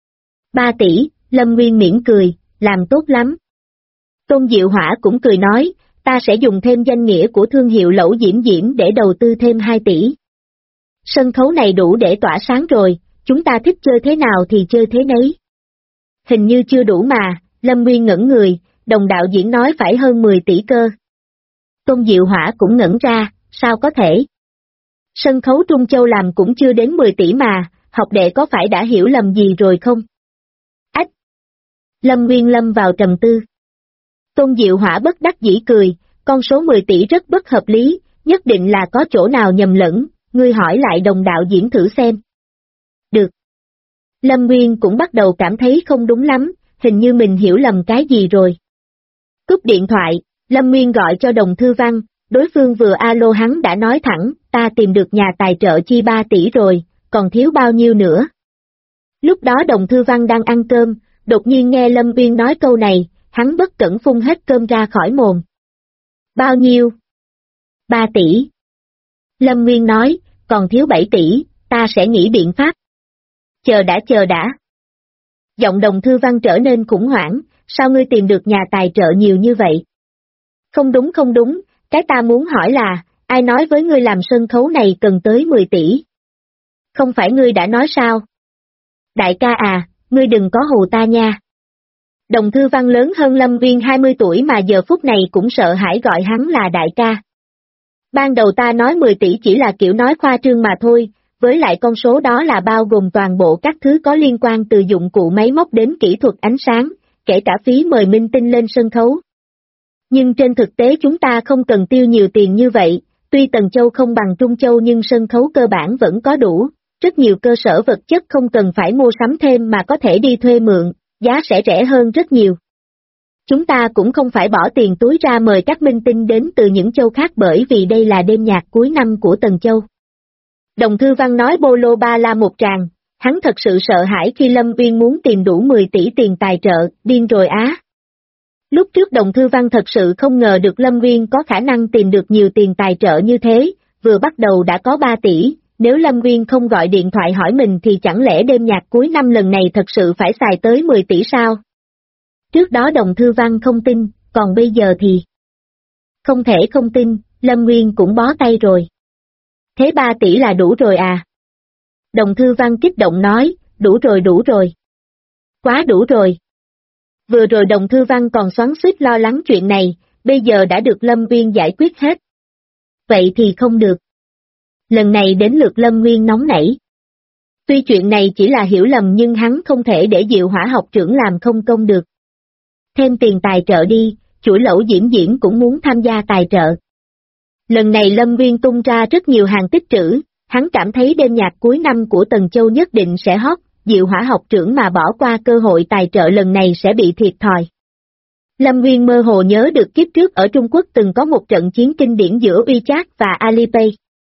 3 tỷ, Lâm Uyên mỉm cười, làm tốt lắm. Tôn Diệu Hỏa cũng cười nói, ta sẽ dùng thêm danh nghĩa của thương hiệu Lẩu Diễm Diễm để đầu tư thêm 2 tỷ. Sân khấu này đủ để tỏa sáng rồi, chúng ta thích chơi thế nào thì chơi thế nấy. Hình như chưa đủ mà, Lâm Uyên ngẩn người, đồng đạo diễn nói phải hơn 10 tỷ cơ. Tôn Diệu Hỏa cũng ngẩn ra, sao có thể? Sân khấu Trung Châu làm cũng chưa đến 10 tỷ mà, học đệ có phải đã hiểu lầm gì rồi không? Ách! Lâm Uyên lâm vào trầm tư. Tôn Diệu Hỏa bất đắc dĩ cười, con số 10 tỷ rất bất hợp lý, nhất định là có chỗ nào nhầm lẫn, ngươi hỏi lại đồng đạo diễn thử xem. Được. Lâm Uyên cũng bắt đầu cảm thấy không đúng lắm, hình như mình hiểu lầm cái gì rồi. Cúp điện thoại, Lâm Nguyên gọi cho Đồng Thư Văn, đối phương vừa alo hắn đã nói thẳng, ta tìm được nhà tài trợ chi 3 tỷ rồi, còn thiếu bao nhiêu nữa. Lúc đó Đồng Thư Văn đang ăn cơm, đột nhiên nghe Lâm Nguyên nói câu này, hắn bất cẩn phun hết cơm ra khỏi mồm. Bao nhiêu? 3 tỷ. Lâm Nguyên nói, còn thiếu 7 tỷ, ta sẽ nghĩ biện pháp. Chờ đã. Giọng Đồng Thư Văn trở nên khủng hoảng, sao ngươi tìm được nhà tài trợ nhiều như vậy? Không đúng, cái ta muốn hỏi là, ai nói với ngươi làm sân khấu này cần tới 10 tỷ? Không phải ngươi đã nói sao? Đại ca à, ngươi đừng có hù ta nha. Đồng Thư Văn lớn hơn Lâm Viên 20 tuổi mà giờ phút này cũng sợ hãi gọi hắn là đại ca. Ban đầu ta nói 10 tỷ chỉ là kiểu nói khoa trương mà thôi, với lại con số đó là bao gồm toàn bộ các thứ có liên quan từ dụng cụ máy móc đến kỹ thuật ánh sáng, kể cả phí mời minh tinh lên sân khấu. Nhưng trên thực tế chúng ta không cần tiêu nhiều tiền như vậy, Tuy Tần Châu không bằng Trung Châu nhưng sân khấu cơ bản vẫn có đủ, rất nhiều cơ sở vật chất không cần phải mua sắm thêm mà có thể đi thuê mượn, giá sẽ rẻ hơn rất nhiều. Chúng ta cũng không phải bỏ tiền túi ra mời các minh tinh đến từ những châu khác bởi vì đây là đêm nhạc cuối năm của Tần Châu. Đồng Thư Văn nói bô lô ba la một tràng, hắn thật sự sợ hãi khi Lâm Uyên muốn tìm đủ 10 tỷ tiền tài trợ, điên rồi á. Lúc trước Đồng Thư Văn thật sự không ngờ được Lâm Uyên có khả năng tìm được nhiều tiền tài trợ như thế, vừa bắt đầu đã có 3 tỷ, nếu Lâm Uyên không gọi điện thoại hỏi mình thì chẳng lẽ đêm nhạc cuối năm lần này thật sự phải xài tới 10 tỷ sao? Trước đó Đồng Thư Văn không tin, còn bây giờ thì... Không thể không tin, Lâm Nguyên cũng bó tay rồi. Thế 3 tỷ là đủ rồi à? Đồng Thư Văn kích động nói, đủ rồi. Quá đủ rồi. Vừa rồi Đồng Thư Văn còn xoắn xuýt lo lắng chuyện này, bây giờ đã được Lâm Nguyên giải quyết hết. Vậy thì không được. Lần này đến lượt Lâm Nguyên nóng nảy. Tuy chuyện này chỉ là hiểu lầm nhưng hắn không thể để Diệu Hỏa học trưởng làm không công được. Thêm tiền tài trợ đi, chuỗi lẩu Diễm Diễm cũng muốn tham gia tài trợ. Lần này Lâm Nguyên tung ra rất nhiều hàng tích trữ, hắn cảm thấy đêm nhạc cuối năm của Tần Châu nhất định sẽ hot, Diệu Hỏa học trưởng mà bỏ qua cơ hội tài trợ lần này sẽ bị thiệt thòi. Lâm Nguyên mơ hồ nhớ được kiếp trước ở Trung Quốc từng có một trận chiến kinh điển giữa WeChat và Alipay.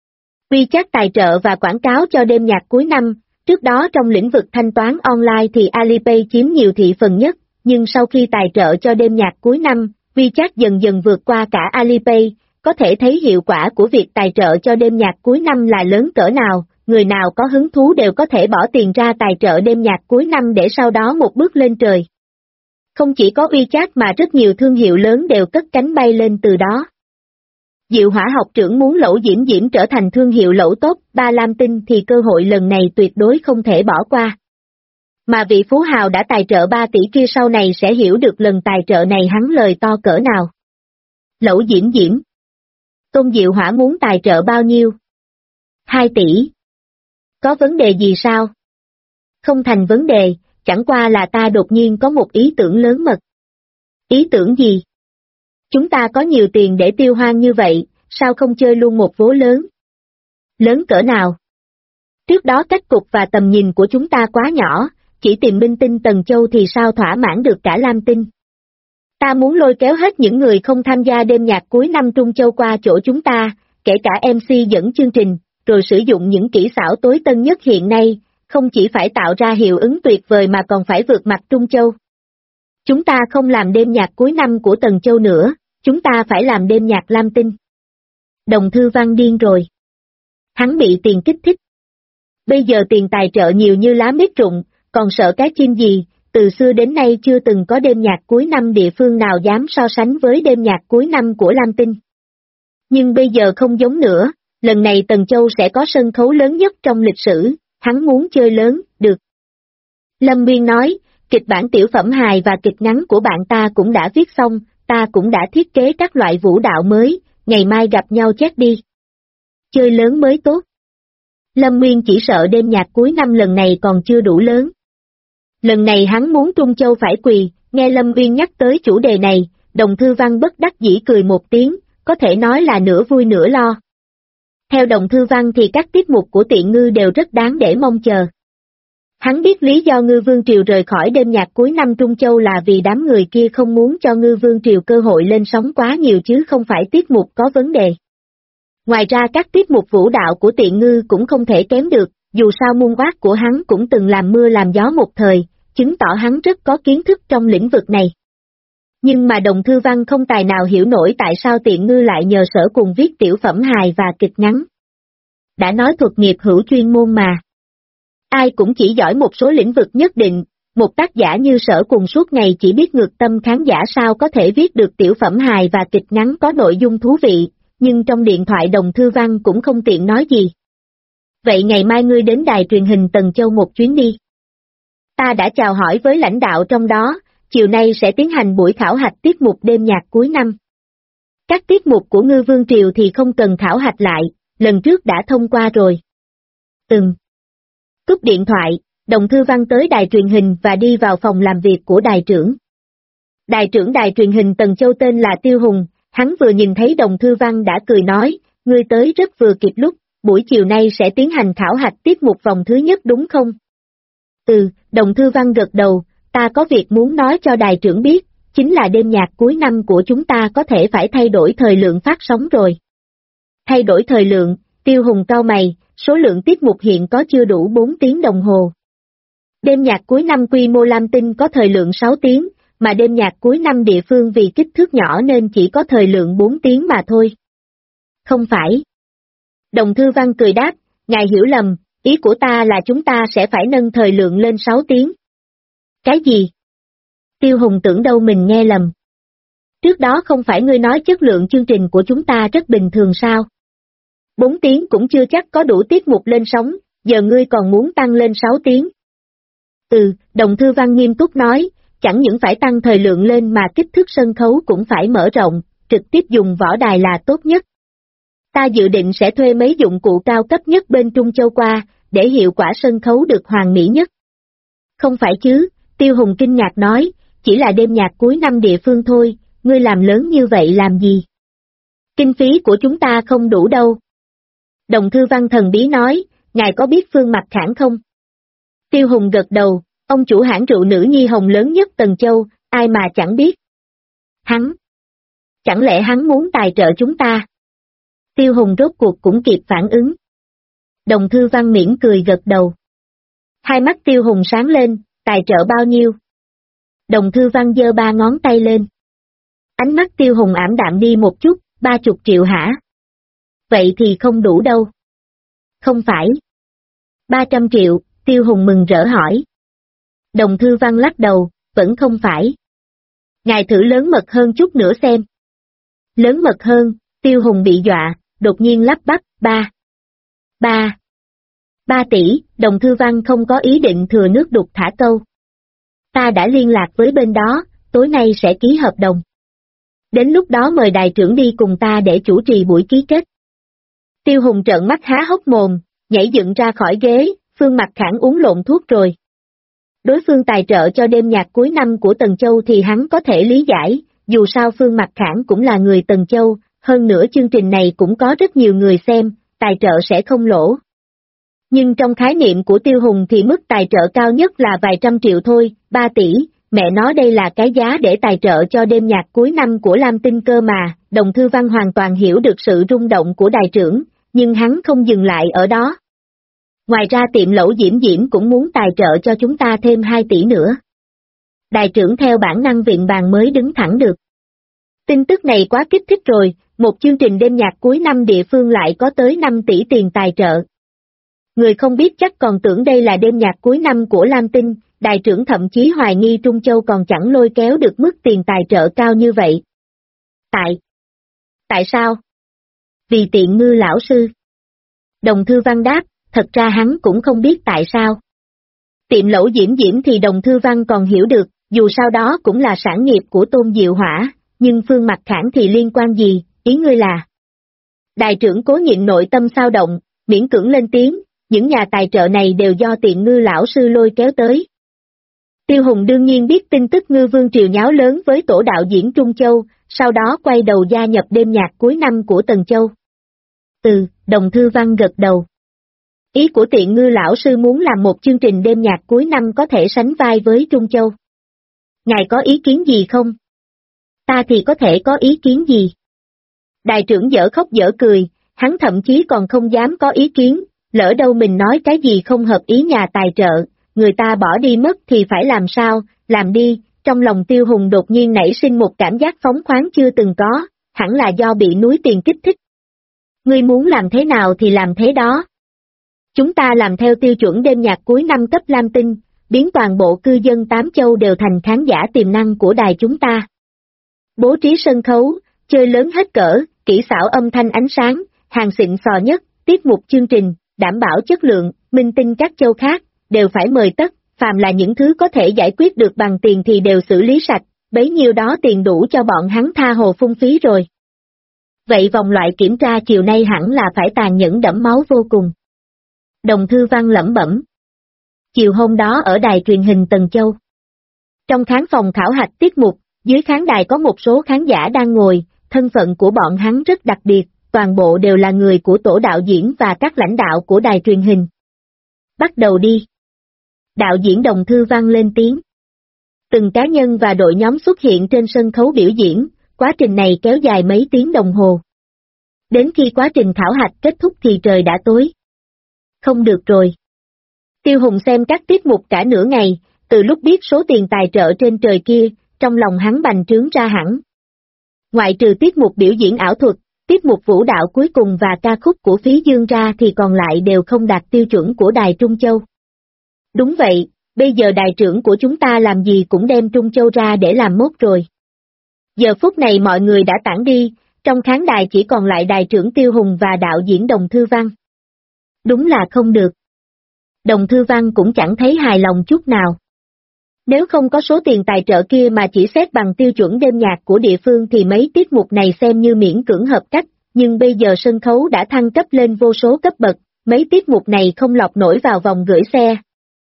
WeChat tài trợ và quảng cáo cho đêm nhạc cuối năm, trước đó trong lĩnh vực thanh toán online thì Alipay chiếm nhiều thị phần nhất, nhưng sau khi tài trợ cho đêm nhạc cuối năm, WeChat dần dần vượt qua cả Alipay, có thể thấy hiệu quả của việc tài trợ cho đêm nhạc cuối năm là lớn cỡ nào, người nào có hứng thú đều có thể bỏ tiền ra tài trợ đêm nhạc cuối năm để sau đó một bước lên trời. Không chỉ có WeChat mà rất nhiều thương hiệu lớn đều cất cánh bay lên từ đó. Diệu Hỏa học trưởng muốn lẩu Diễm Diễm trở thành thương hiệu lẩu top 3 Lam Tinh thì cơ hội lần này tuyệt đối không thể bỏ qua. Mà vị phú hào đã tài trợ 3 tỷ kia sau này sẽ hiểu được lần tài trợ này hắn lời to cỡ nào. Lẩu Diễm Diễm. Tôn Diệu Hỏa muốn tài trợ bao nhiêu? 2 tỷ. Có vấn đề gì sao? Không thành vấn đề, chẳng qua là ta đột nhiên có một ý tưởng lớn mật. Ý tưởng gì? Chúng ta có nhiều tiền để tiêu hoang như vậy, sao không chơi luôn một vố lớn? Lớn cỡ nào? Trước đó cách cục và tầm nhìn của chúng ta quá nhỏ, chỉ tìm minh tinh Tần Châu thì sao thỏa mãn được cả Lam Tinh. Ta muốn lôi kéo hết những người không tham gia đêm nhạc cuối năm Trung Châu qua chỗ chúng ta, kể cả MC dẫn chương trình, rồi sử dụng những kỹ xảo tối tân nhất hiện nay, không chỉ phải tạo ra hiệu ứng tuyệt vời mà còn phải vượt mặt Trung Châu. Chúng ta không làm đêm nhạc cuối năm của Tần Châu nữa, chúng ta phải làm đêm nhạc Lam Tinh. Đồng Thư Văn điên rồi. Hắn bị tiền kích thích. Bây giờ tiền tài trợ nhiều như lá mít rụng, còn sợ cái chim gì, từ xưa đến nay chưa từng có đêm nhạc cuối năm địa phương nào dám so sánh với đêm nhạc cuối năm của Lam Tinh. Nhưng bây giờ không giống nữa, lần này Tần Châu sẽ có sân khấu lớn nhất trong lịch sử, hắn muốn chơi lớn, được. Lâm Nguyên nói, kịch bản tiểu phẩm hài và kịch ngắn của bạn ta cũng đã viết xong, ta cũng đã thiết kế các loại vũ đạo mới, ngày mai gặp nhau chết đi. Chơi lớn mới tốt. Lâm Nguyên chỉ sợ đêm nhạc cuối năm lần này còn chưa đủ lớn. Lần này hắn muốn Trung Châu phải quỳ, nghe Lâm Nguyên nhắc tới chủ đề này, Đồng Thư Văn bất đắc dĩ cười một tiếng, có thể nói là nửa vui nửa lo. Theo Đồng Thư Văn thì các tiết mục của Tiện Ngư đều rất đáng để mong chờ. Hắn biết lý do Ngư Vương Triều rời khỏi đêm nhạc cuối năm Trung Châu là vì đám người kia không muốn cho Ngư Vương Triều cơ hội lên sóng quá nhiều chứ không phải tiết mục có vấn đề. Ngoài ra các tiết mục vũ đạo của Tiện Ngư cũng không thể kém được, dù sao moonwalk của hắn cũng từng làm mưa làm gió một thời, chứng tỏ hắn rất có kiến thức trong lĩnh vực này. Nhưng mà Đồng Thư Văn không tài nào hiểu nổi tại sao Tiện Ngư lại nhờ Sở cùng viết tiểu phẩm hài và kịch ngắn. Đã nói thuật nghiệp hữu chuyên môn mà. Ai cũng chỉ giỏi một số lĩnh vực nhất định, một tác giả như Sở cùng suốt ngày chỉ biết ngược tâm khán giả sao có thể viết được tiểu phẩm hài và kịch ngắn có nội dung thú vị, nhưng trong điện thoại Đồng Thư Văn cũng không tiện nói gì. Vậy ngày mai ngươi đến đài truyền hình Tần Châu một chuyến đi. Ta đã chào hỏi với lãnh đạo trong đó, chiều nay sẽ tiến hành buổi khảo hạch tiết mục đêm nhạc cuối năm. Các tiết mục của Ngư Vương Triều thì không cần khảo hạch lại, lần trước đã thông qua rồi. Cúp điện thoại, Đồng Thư Văn tới đài truyền hình và đi vào phòng làm việc của đài trưởng. Đài trưởng đài truyền hình Tần Châu tên là Tiêu Hùng, hắn vừa nhìn thấy Đồng Thư Văn đã cười nói, ngươi tới rất vừa kịp lúc, buổi chiều nay sẽ tiến hành khảo hạch tiết mục vòng thứ nhất đúng không? Đồng Thư Văn gật đầu, ta có việc muốn nói cho đài trưởng biết, chính là đêm nhạc cuối năm của chúng ta có thể phải thay đổi thời lượng phát sóng rồi. Thay đổi thời lượng, Tiêu Hùng cau mày, số lượng tiết mục hiện có chưa đủ 4 tiếng đồng hồ. Đêm nhạc cuối năm quy mô Lam Tinh có thời lượng 6 tiếng, mà đêm nhạc cuối năm địa phương vì kích thước nhỏ nên chỉ có thời lượng 4 tiếng mà thôi. Không phải. Đồng Thư Văn cười đáp, ngài hiểu lầm, ý của ta là chúng ta sẽ phải nâng thời lượng lên 6 tiếng. Cái gì? Tiêu Hùng tưởng đâu mình nghe lầm. Trước đó không phải ngươi nói chất lượng chương trình của chúng ta rất bình thường sao? 4 tiếng cũng chưa chắc có đủ tiết mục lên sóng, giờ ngươi còn muốn tăng lên 6 tiếng. Đồng Thư Văn nghiêm túc nói, chẳng những phải tăng thời lượng lên mà kích thước sân khấu cũng phải mở rộng, trực tiếp dùng võ đài là tốt nhất. Ta dự định sẽ thuê mấy dụng cụ cao cấp nhất bên Trung Châu qua, để hiệu quả sân khấu được hoàn mỹ nhất. Không phải chứ, Tiêu Hùng kinh ngạc nói, chỉ là đêm nhạc cuối năm địa phương thôi, ngươi làm lớn như vậy làm gì? Kinh phí của chúng ta không đủ đâu. Đồng Thư Văn thần bí nói, ngài có biết Phương Mặc Khảng không? Tiêu Hùng gật đầu, ông chủ hãng rượu nữ nhi hồng lớn nhất Tần Châu, ai mà chẳng biết. Hắn! Chẳng lẽ hắn muốn tài trợ chúng ta? Tiêu Hùng rốt cuộc cũng kịp phản ứng. Đồng Thư Văn mỉm cười gật đầu. Hai mắt Tiêu Hùng sáng lên, tài trợ bao nhiêu? Đồng Thư Văn giơ 3 ngón tay lên. Ánh mắt Tiêu Hùng ảm đạm đi một chút, 30 triệu hả? Vậy thì không đủ đâu. Không phải. 300 triệu, Tiêu Hùng mừng rỡ hỏi. Đồng Thư Văn lắc đầu, vẫn không phải. Ngài thử lớn mật hơn chút nữa xem. Lớn mật hơn, Tiêu Hùng bị dọa, đột nhiên lắp bắp, 3 tỷ, Đồng Thư Văn không có ý định thừa nước đục thả câu. Ta đã liên lạc với bên đó, tối nay sẽ ký hợp đồng. Đến lúc đó mời đại trưởng đi cùng ta để chủ trì buổi ký kết. Tiêu Hùng trợn mắt há hốc mồm, nhảy dựng ra khỏi ghế, Phương Mặc Khảng uống lộn thuốc rồi. Đối phương tài trợ cho đêm nhạc cuối năm của Tần Châu thì hắn có thể lý giải, dù sao Phương Mặc Khảng cũng là người Tần Châu, hơn nữa chương trình này cũng có rất nhiều người xem, tài trợ sẽ không lỗ. Nhưng trong khái niệm của Tiêu Hùng thì mức tài trợ cao nhất là vài trăm triệu thôi, 3 tỷ, mẹ nói đây là cái giá để tài trợ cho đêm nhạc cuối năm của Lam Tinh cơ mà. Đồng Thư Văn hoàn toàn hiểu được sự rung động của đài trưởng, nhưng hắn không dừng lại ở đó. Ngoài ra tiệm lẩu Diễm Diễm cũng muốn tài trợ cho chúng ta thêm 2 tỷ nữa. Đài trưởng theo bản năng viện bàn mới đứng thẳng được. Tin tức này quá kích thích rồi, một chương trình đêm nhạc cuối năm địa phương lại có tới 5 tỷ tiền tài trợ. Người không biết chắc còn tưởng đây là đêm nhạc cuối năm của Lam Tinh, đài trưởng thậm chí hoài nghi Trung Châu còn chẳng lôi kéo được mức tiền tài trợ cao như vậy. Tại sao? Vì tiện ngư lão sư. Đồng Thư Văn đáp, thật ra hắn cũng không biết tại sao. Tiệm lẩu Diễm Diễm thì Đồng Thư Văn còn hiểu được, dù sao đó cũng là sản nghiệp của Tôn Diệu Hỏa, nhưng Phương Mặc Khảng thì liên quan gì, ý ngươi là? Đài trưởng cố nhịn nội tâm xao động, miễn cưỡng lên tiếng, những nhà tài trợ này đều do tiện ngư lão sư lôi kéo tới. Tiêu Hùng đương nhiên biết tin tức Ngư Vương triều nháo lớn với tổ đạo diễn Trung Châu, sau đó quay đầu gia nhập đêm nhạc cuối năm của Tần Châu. Đồng Thư Văn gật đầu. Ý của tiện ngư lão sư muốn làm một chương trình đêm nhạc cuối năm có thể sánh vai với Trung Châu. Ngài có ý kiến gì không? Ta thì có thể có ý kiến gì? Đại trưởng dở khóc dở cười, hắn thậm chí còn không dám có ý kiến, lỡ đâu mình nói cái gì không hợp ý nhà tài trợ, người ta bỏ đi mất thì phải làm sao, làm đi. Trong lòng Tiêu Hùng đột nhiên nảy sinh một cảm giác phóng khoáng chưa từng có, hẳn là do bị núi tiền kích thích. Ngươi muốn làm thế nào thì làm thế đó. Chúng ta làm theo tiêu chuẩn đêm nhạc cuối năm cấp Lam Tinh, biến toàn bộ cư dân 8 châu đều thành khán giả tiềm năng của đài chúng ta. Bố trí sân khấu, chơi lớn hết cỡ, kỹ xảo âm thanh ánh sáng, hàng xịn sò nhất, tiết mục chương trình, đảm bảo chất lượng, minh tinh các châu khác, đều phải mời tất, phàm là những thứ có thể giải quyết được bằng tiền thì đều xử lý sạch, bấy nhiêu đó tiền đủ cho bọn hắn tha hồ phung phí rồi. Vậy vòng loại kiểm tra chiều nay hẳn là phải tàn nhẫn đẫm máu vô cùng. Đồng Thư Văn lẩm bẩm. Chiều hôm đó ở đài truyền hình Tần Châu. Trong khán phòng khảo hạch tiết mục, dưới khán đài có một số khán giả đang ngồi, thân phận của bọn hắn rất đặc biệt, toàn bộ đều là người của tổ đạo diễn và các lãnh đạo của đài truyền hình. Bắt đầu đi. Đạo diễn Đồng Thư Văn lên tiếng. Từng cá nhân và đội nhóm xuất hiện trên sân khấu biểu diễn, quá trình này kéo dài mấy tiếng đồng hồ. Đến khi quá trình khảo hạch kết thúc thì trời đã tối. Không được rồi. Tiêu Hùng xem các tiết mục cả nửa ngày, từ lúc biết số tiền tài trợ trên trời kia, trong lòng hắn bành trướng ra hẳn. Ngoại trừ tiết mục biểu diễn ảo thuật, tiết mục vũ đạo cuối cùng và ca khúc của Phí Dương ra thì còn lại đều không đạt tiêu chuẩn của Đài Trung Châu. Đúng vậy, bây giờ đài trưởng của chúng ta làm gì cũng đem Trung Châu ra để làm mốt rồi. Giờ phút này mọi người đã tản đi, trong khán đài chỉ còn lại đài trưởng Tiêu Hùng và đạo diễn Đồng Thư Văn. Đúng là không được. Đồng Thư Văn cũng chẳng thấy hài lòng chút nào. Nếu không có số tiền tài trợ kia mà chỉ xét bằng tiêu chuẩn đêm nhạc của địa phương thì mấy tiết mục này xem như miễn cưỡng hợp cách, nhưng bây giờ sân khấu đã thăng cấp lên vô số cấp bậc, mấy tiết mục này không lọt nổi vào vòng gửi xe.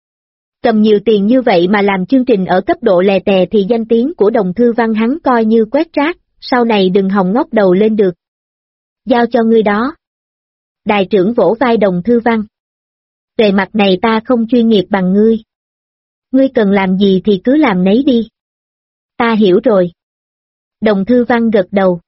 Cầm nhiều tiền như vậy mà làm chương trình ở cấp độ lè tè thì danh tiếng của Đồng Thư Văn hắn coi như quét rác, sau này đừng hòng ngóc đầu lên được. Giao cho ngươi đó. Đài trưởng vỗ vai Đồng Thư Văn. Về mặt này ta không chuyên nghiệp bằng ngươi. Ngươi cần làm gì thì cứ làm nấy đi. Ta hiểu rồi. Đồng Thư Văn gật đầu.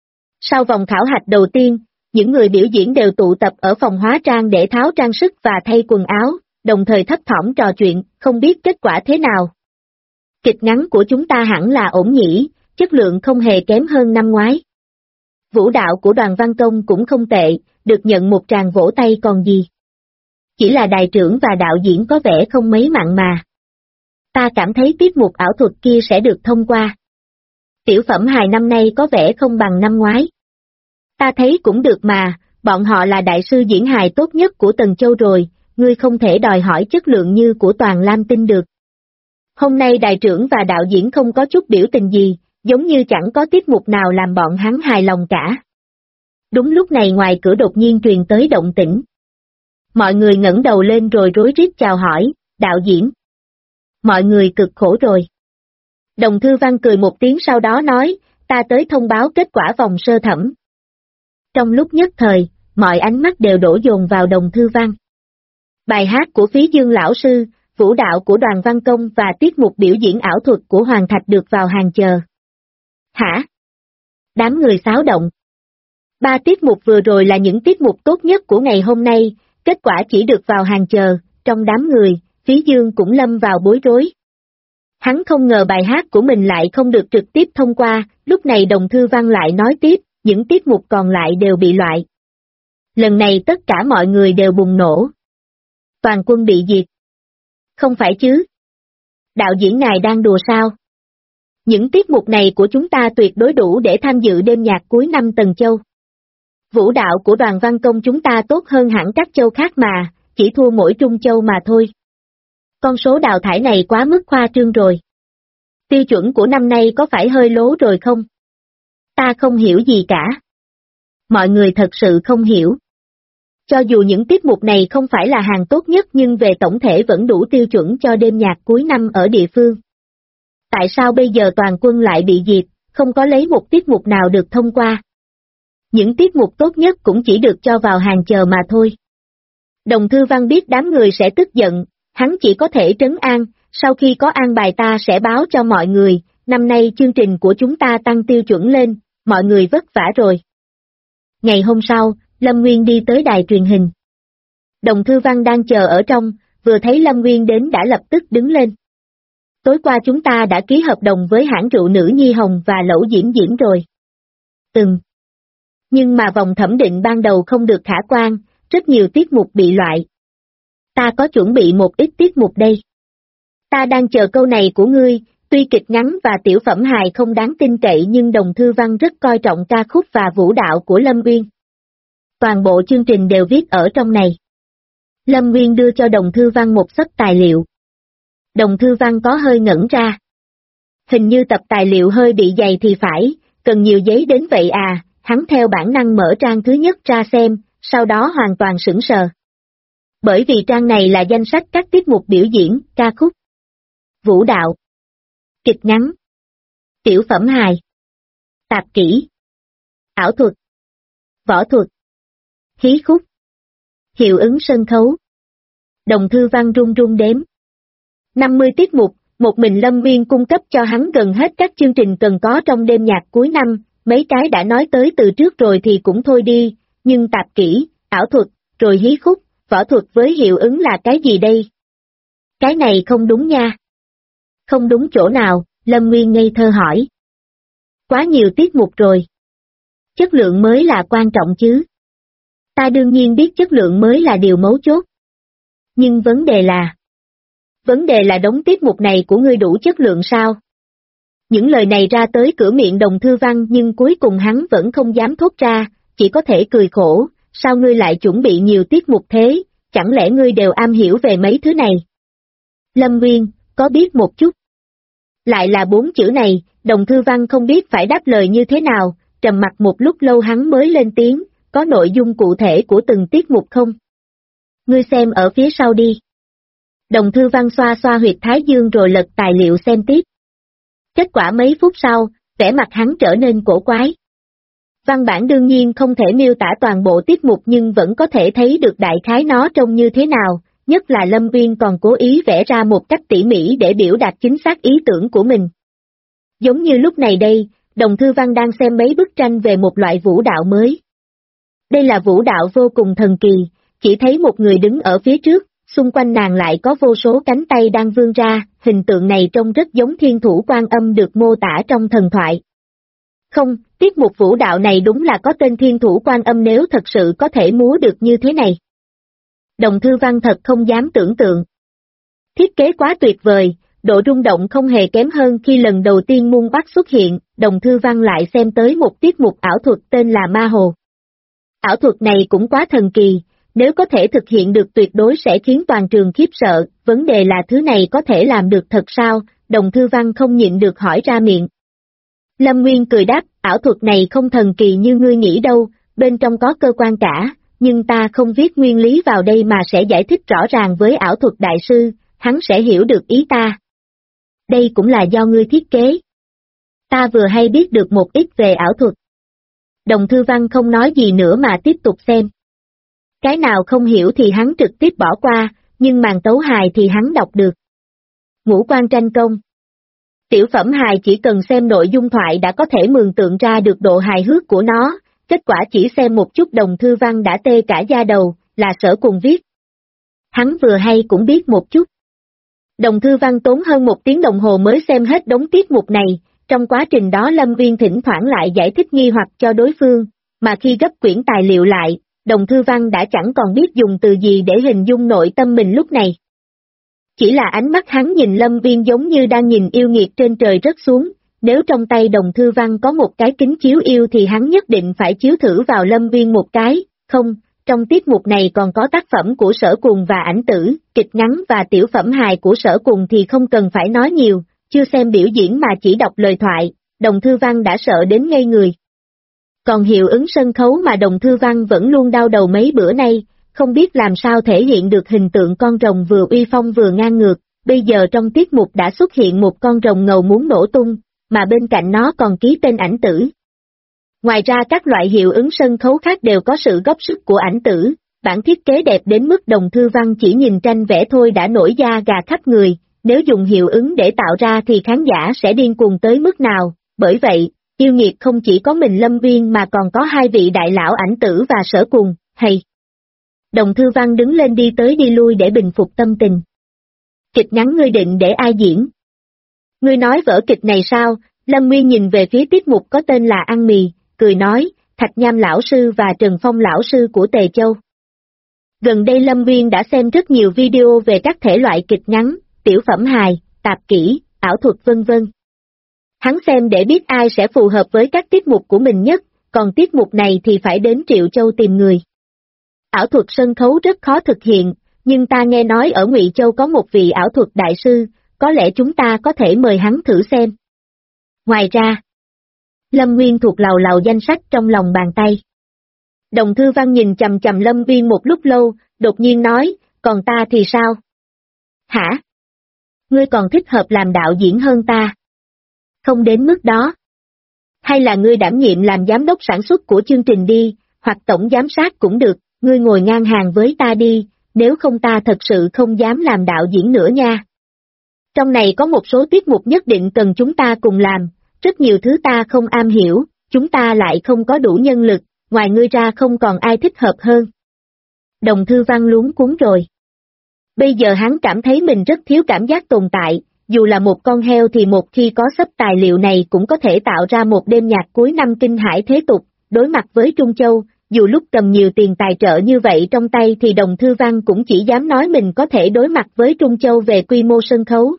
Sau vòng khảo hạch đầu tiên, những người biểu diễn đều tụ tập ở phòng hóa trang để tháo trang sức và thay quần áo, đồng thời thấp thỏm trò chuyện, không biết kết quả thế nào. Kịch ngắn của chúng ta hẳn là ổn nhỉ, chất lượng không hề kém hơn năm ngoái. Vũ đạo của Đoàn Văn Công cũng không tệ, được nhận một tràng vỗ tay còn gì. Chỉ là đài trưởng và đạo diễn có vẻ không mấy mặn mà. Ta cảm thấy tiết mục ảo thuật kia sẽ được thông qua. Tiểu phẩm hài năm nay có vẻ không bằng năm ngoái. Ta thấy cũng được mà, bọn họ là đại sư diễn hài tốt nhất của Tần Châu rồi, ngươi không thể đòi hỏi chất lượng như của Toàn Lam Tinh được. Hôm nay đài trưởng và đạo diễn không có chút biểu tình gì, giống như chẳng có tiết mục nào làm bọn hắn hài lòng cả. Đúng lúc này ngoài cửa đột nhiên truyền tới động tĩnh. Mọi người ngẩng đầu lên rồi rối rít chào hỏi, đạo diễn. Mọi người cực khổ rồi. Đồng Thư Văn cười một tiếng sau đó nói, ta tới thông báo kết quả vòng sơ thẩm. Trong lúc nhất thời, mọi ánh mắt đều đổ dồn vào Đồng Thư Văn. Bài hát của Phí Dương lão sư, vũ đạo của Đoàn Văn Công và tiết mục biểu diễn ảo thuật của Hoàng Thạch được vào hàng chờ. Hả? Đám người xáo động. 3 tiết mục vừa rồi là những tiết mục tốt nhất của ngày hôm nay, kết quả chỉ được vào hàng chờ, trong đám người, Phí Dương cũng lâm vào bối rối. Hắn không ngờ bài hát của mình lại không được trực tiếp thông qua, lúc này Đồng Thư Văn lại nói tiếp, những tiết mục còn lại đều bị loại. Lần này tất cả mọi người đều bùng nổ. Toàn quân bị diệt. Không phải chứ? Đạo diễn ngài đang đùa sao? Những tiết mục này của chúng ta tuyệt đối đủ để tham dự đêm nhạc cuối năm Tần Châu. Vũ đạo của Đoàn Văn Công chúng ta tốt hơn hẳn các châu khác mà, chỉ thua mỗi Trung Châu mà thôi. Con số đào thải này quá mức khoa trương rồi. Tiêu chuẩn của năm nay có phải hơi lố rồi không? Ta không hiểu gì cả. Mọi người thật sự không hiểu. Cho dù những tiết mục này không phải là hàng tốt nhất nhưng về tổng thể vẫn đủ tiêu chuẩn cho đêm nhạc cuối năm ở địa phương. Tại sao bây giờ toàn quân lại bị diệt, không có lấy một tiết mục nào được thông qua? Những tiết mục tốt nhất cũng chỉ được cho vào hàng chờ mà thôi. Đồng Thư Văn biết đám người sẽ tức giận, hắn chỉ có thể trấn an, sau khi có an bài ta sẽ báo cho mọi người, năm nay chương trình của chúng ta tăng tiêu chuẩn lên, mọi người vất vả rồi. Ngày hôm sau, Lâm Nguyên đi tới đài truyền hình. Đồng Thư Văn đang chờ ở trong, vừa thấy Lâm Nguyên đến đã lập tức đứng lên. Tối qua chúng ta đã ký hợp đồng với hãng rượu Nữ Nhi Hồng và Lẩu Diễm Diễm rồi. Nhưng mà vòng thẩm định ban đầu không được khả quan, rất nhiều tiết mục bị loại. Ta có chuẩn bị một ít tiết mục đây. Ta đang chờ câu này của ngươi, tuy kịch ngắn và tiểu phẩm hài không đáng tin cậy nhưng Đồng Thư Văn rất coi trọng ca khúc và vũ đạo của Lâm Nguyên. Toàn bộ chương trình đều viết ở trong này. Lâm Nguyên đưa cho Đồng Thư Văn một xấp tài liệu. Đồng Thư Văn có hơi ngẩn ra. Hình như tập tài liệu hơi bị dày thì phải, cần nhiều giấy đến vậy à, hắn theo bản năng mở trang thứ nhất ra xem, sau đó hoàn toàn sửng sờ. Bởi vì trang này là danh sách các tiết mục biểu diễn, ca khúc, vũ đạo, kịch ngắn, tiểu phẩm hài, tạp kỹ, ảo thuật, võ thuật, hí khúc, hiệu ứng sân khấu. Đồng Thư Văn run run đếm. 50 tiết mục, một mình Lâm Nguyên cung cấp cho hắn gần hết các chương trình cần có trong đêm nhạc cuối năm, mấy cái đã nói tới từ trước rồi thì cũng thôi đi, nhưng tạp kỹ, ảo thuật, rồi hí khúc, võ thuật với hiệu ứng là cái gì đây? Cái này không đúng nha. Không đúng chỗ nào, Lâm Nguyên ngây thơ hỏi. Quá nhiều tiết mục rồi. Chất lượng mới là quan trọng chứ. Ta đương nhiên biết chất lượng mới là điều mấu chốt. Nhưng vấn đề là đống tiết mục này của ngươi đủ chất lượng sao? Những lời này ra tới cửa miệng Đồng Thư Văn nhưng cuối cùng hắn vẫn không dám thốt ra, chỉ có thể cười khổ, sao ngươi lại chuẩn bị nhiều tiết mục thế, chẳng lẽ ngươi đều am hiểu về mấy thứ này? Lâm Nguyên, có biết một chút. Lại là 4 chữ này, Đồng Thư Văn không biết phải đáp lời như thế nào, trầm mặc một lúc lâu hắn mới lên tiếng, có nội dung cụ thể của từng tiết mục không? Ngươi xem ở phía sau đi. Đồng Thư Văn xoa xoa huyệt thái dương rồi lật tài liệu xem tiếp. Kết quả mấy phút sau, vẻ mặt hắn trở nên cổ quái. Văn bản đương nhiên không thể miêu tả toàn bộ tiết mục nhưng vẫn có thể thấy được đại khái nó trông như thế nào, nhất là Lâm Nguyên còn cố ý vẽ ra một cách tỉ mỉ để biểu đạt chính xác ý tưởng của mình. Giống như lúc này đây, Đồng Thư Văn đang xem mấy bức tranh về một loại vũ đạo mới. Đây là vũ đạo vô cùng thần kỳ, chỉ thấy một người đứng ở phía trước, xung quanh nàng lại có vô số cánh tay đang vươn ra, hình tượng này trông rất giống Thiên Thủ Quan Âm được mô tả trong thần thoại. Không, tiết mục vũ đạo này đúng là có tên Thiên Thủ Quan Âm nếu thật sự có thể múa được như thế này. Đồng Thư Văn thật không dám tưởng tượng. Thiết kế quá tuyệt vời, độ rung động không hề kém hơn khi lần đầu tiên Mung Bắc xuất hiện, Đồng Thư Văn lại xem tới một tiết mục ảo thuật tên là Ma Hồ. Ảo thuật này cũng quá thần kỳ, nếu có thể thực hiện được tuyệt đối sẽ khiến toàn trường khiếp sợ, vấn đề là thứ này có thể làm được thật sao, Đồng Thư Văn không nhịn được hỏi ra miệng. Lâm Nguyên cười đáp, ảo thuật này không thần kỳ như ngươi nghĩ đâu, bên trong có cơ quan cả, nhưng ta không viết nguyên lý vào đây mà sẽ giải thích rõ ràng với ảo thuật đại sư, hắn sẽ hiểu được ý ta. Đây cũng là do ngươi thiết kế. Ta vừa hay biết được một ít về ảo thuật. Đồng Thư Văn không nói gì nữa mà tiếp tục xem. Cái nào không hiểu thì hắn trực tiếp bỏ qua, nhưng màn tấu hài thì hắn đọc được. Ngũ quan tranh công. Tiểu phẩm hài chỉ cần xem nội dung thoại đã có thể mường tượng ra được độ hài hước của nó, kết quả chỉ xem một chút Đồng Thư Văn đã tê cả da đầu, là Sở Cùng viết. Hắn vừa hay cũng biết một chút. Đồng Thư Văn tốn hơn 1 tiếng đồng hồ mới xem hết đống tiết mục này, trong quá trình đó Lâm Nguyên thỉnh thoảng lại giải thích nghi hoặc cho đối phương, mà khi gấp quyển tài liệu lại, Đồng Thư Văn đã chẳng còn biết dùng từ gì để hình dung nội tâm mình lúc này. Chỉ là ánh mắt hắn nhìn Lâm Nguyên giống như đang nhìn yêu nghiệt trên trời rớt xuống, nếu trong tay Đồng Thư Văn có một cái kính chiếu yêu thì hắn nhất định phải chiếu thử vào Lâm Nguyên một cái, không, trong tiết mục này còn có tác phẩm của Sở Cùng và Ảnh Tử, kịch ngắn và tiểu phẩm hài của Sở Cùng thì không cần phải nói nhiều, chưa xem biểu diễn mà chỉ đọc lời thoại, Đồng Thư Văn đã sợ đến ngây người. Còn hiệu ứng sân khấu mà Đồng Thư Văn vẫn luôn đau đầu mấy bữa nay, không biết làm sao thể hiện được hình tượng con rồng vừa uy phong vừa ngang ngược, bây giờ trong tiết mục đã xuất hiện một con rồng ngầu muốn nổ tung, mà bên cạnh nó còn ký tên Ảnh Tử. Ngoài ra các loại hiệu ứng sân khấu khác đều có sự góp sức của Ảnh Tử, bản thiết kế đẹp đến mức Đồng Thư Văn chỉ nhìn tranh vẽ thôi đã nổi da gà khắp người, nếu dùng hiệu ứng để tạo ra thì khán giả sẽ điên cuồng tới mức nào, bởi vậy, yêu nghiệt không chỉ có mình Lâm Nguyên mà còn có 2 vị đại lão Ảnh Tử và Sở Cùng, hay. Đồng Thư Văn đứng lên đi tới đi lui để bình phục tâm tình. Kịch ngắn ngươi định để ai diễn? Ngươi nói vở kịch này sao? Lâm Nguyên nhìn về phía tiết mục có tên là Ăn Mì, cười nói, Thạch Nham lão sư và Trần Phong lão sư của Tề Châu. Gần đây Lâm Nguyên đã xem rất nhiều video về các thể loại kịch ngắn, tiểu phẩm hài, tạp kỹ, ảo thuật vân vân. Hắn xem để biết ai sẽ phù hợp với các tiết mục của mình nhất, còn tiết mục này thì phải đến Triệu Châu tìm người. Ảo thuật sân khấu rất khó thực hiện, nhưng ta nghe nói ở Ngụy Châu có một vị ảo thuật đại sư, có lẽ chúng ta có thể mời hắn thử xem. Ngoài ra, Lâm Nguyên thuộc lầu lầu danh sách trong lòng bàn tay. Đồng Thư Văn nhìn chằm chằm Lâm Nguyên một lúc lâu, đột nhiên nói, còn ta thì sao? Hả? Ngươi còn thích hợp làm đạo diễn hơn ta? Không đến mức đó. Hay là ngươi đảm nhiệm làm giám đốc sản xuất của chương trình đi, hoặc tổng giám sát cũng được, ngươi ngồi ngang hàng với ta đi, nếu không ta thật sự không dám làm đạo diễn nữa nha. Trong này có một số tiết mục nhất định cần chúng ta cùng làm, rất nhiều thứ ta không am hiểu, chúng ta lại không có đủ nhân lực, ngoài ngươi ra không còn ai thích hợp hơn. Đồng Thư Văn luống cuống rồi. Bây giờ hắn cảm thấy mình rất thiếu cảm giác tồn tại, dù là một con heo thì một khi có sắp tài liệu này cũng có thể tạo ra một đêm nhạc cuối năm kinh hải thế tục, đối mặt với Trung Châu, dù lúc cầm nhiều tiền tài trợ như vậy trong tay thì Đồng Thư Văn cũng chỉ dám nói mình có thể đối mặt với Trung Châu về quy mô sân khấu.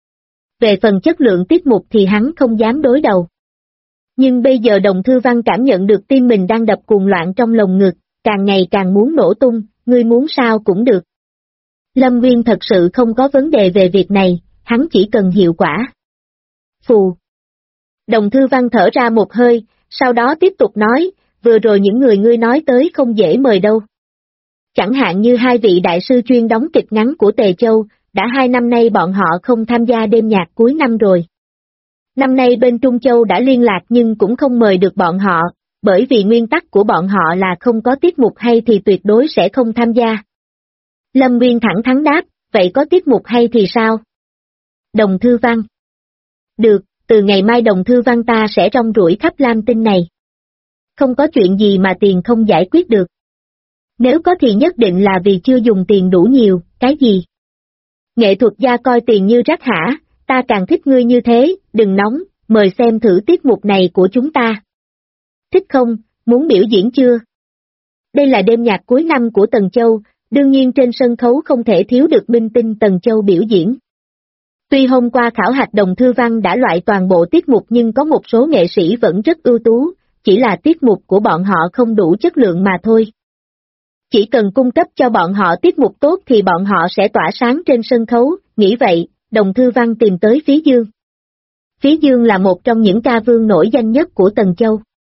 Về phần chất lượng tiết mục thì hắn không dám đối đầu. Nhưng bây giờ Đồng Thư Văn cảm nhận được tim mình đang đập cuồng loạn trong lồng ngực, càng ngày càng muốn nổ tung, ngươi muốn sao cũng được. Lâm Nguyên thật sự không có vấn đề về việc này, hắn chỉ cần hiệu quả. Phù. Đồng Thư Văn thở ra một hơi, sau đó tiếp tục nói, vừa rồi những người ngươi nói tới không dễ mời đâu. Chẳng hạn như hai vị đại sư chuyên đóng kịch ngắn của Tề Châu, đã 2 năm nay bọn họ không tham gia đêm nhạc cuối năm rồi. Năm nay bên Trung Châu đã liên lạc nhưng cũng không mời được bọn họ, bởi vì nguyên tắc của bọn họ là không có tiết mục hay thì tuyệt đối sẽ không tham gia. Lâm Nguyên thẳng thắn đáp, vậy có tiết mục hay thì sao? Đồng Thư Văn. Được, từ ngày mai Đồng Thư Văn ta sẽ rong ruổi khắp Lam Tinh này. Không có chuyện gì mà tiền không giải quyết được. Nếu có thì nhất định là vì chưa dùng tiền đủ nhiều, cái gì? Nghệ thuật gia coi tiền như rác hả, ta càng thích ngươi như thế, đừng nóng, mời xem thử tiết mục này của chúng ta. Thích không, muốn biểu diễn chưa? Đây là đêm nhạc cuối năm của Tần Châu, đương nhiên trên sân khấu không thể thiếu được minh tinh Tần Châu biểu diễn. Tuy hôm qua khảo hạch Đồng Thư Văn đã loại toàn bộ tiết mục nhưng có một số nghệ sĩ vẫn rất ưu tú, chỉ là tiết mục của bọn họ không đủ chất lượng mà thôi. Chỉ cần cung cấp cho bọn họ tiết mục tốt thì bọn họ sẽ tỏa sáng trên sân khấu, nghĩ vậy, Đồng Thư Văn tìm tới Phí Dương. Phí Dương là một trong những ca vương nổi danh nhất của Tần Châu.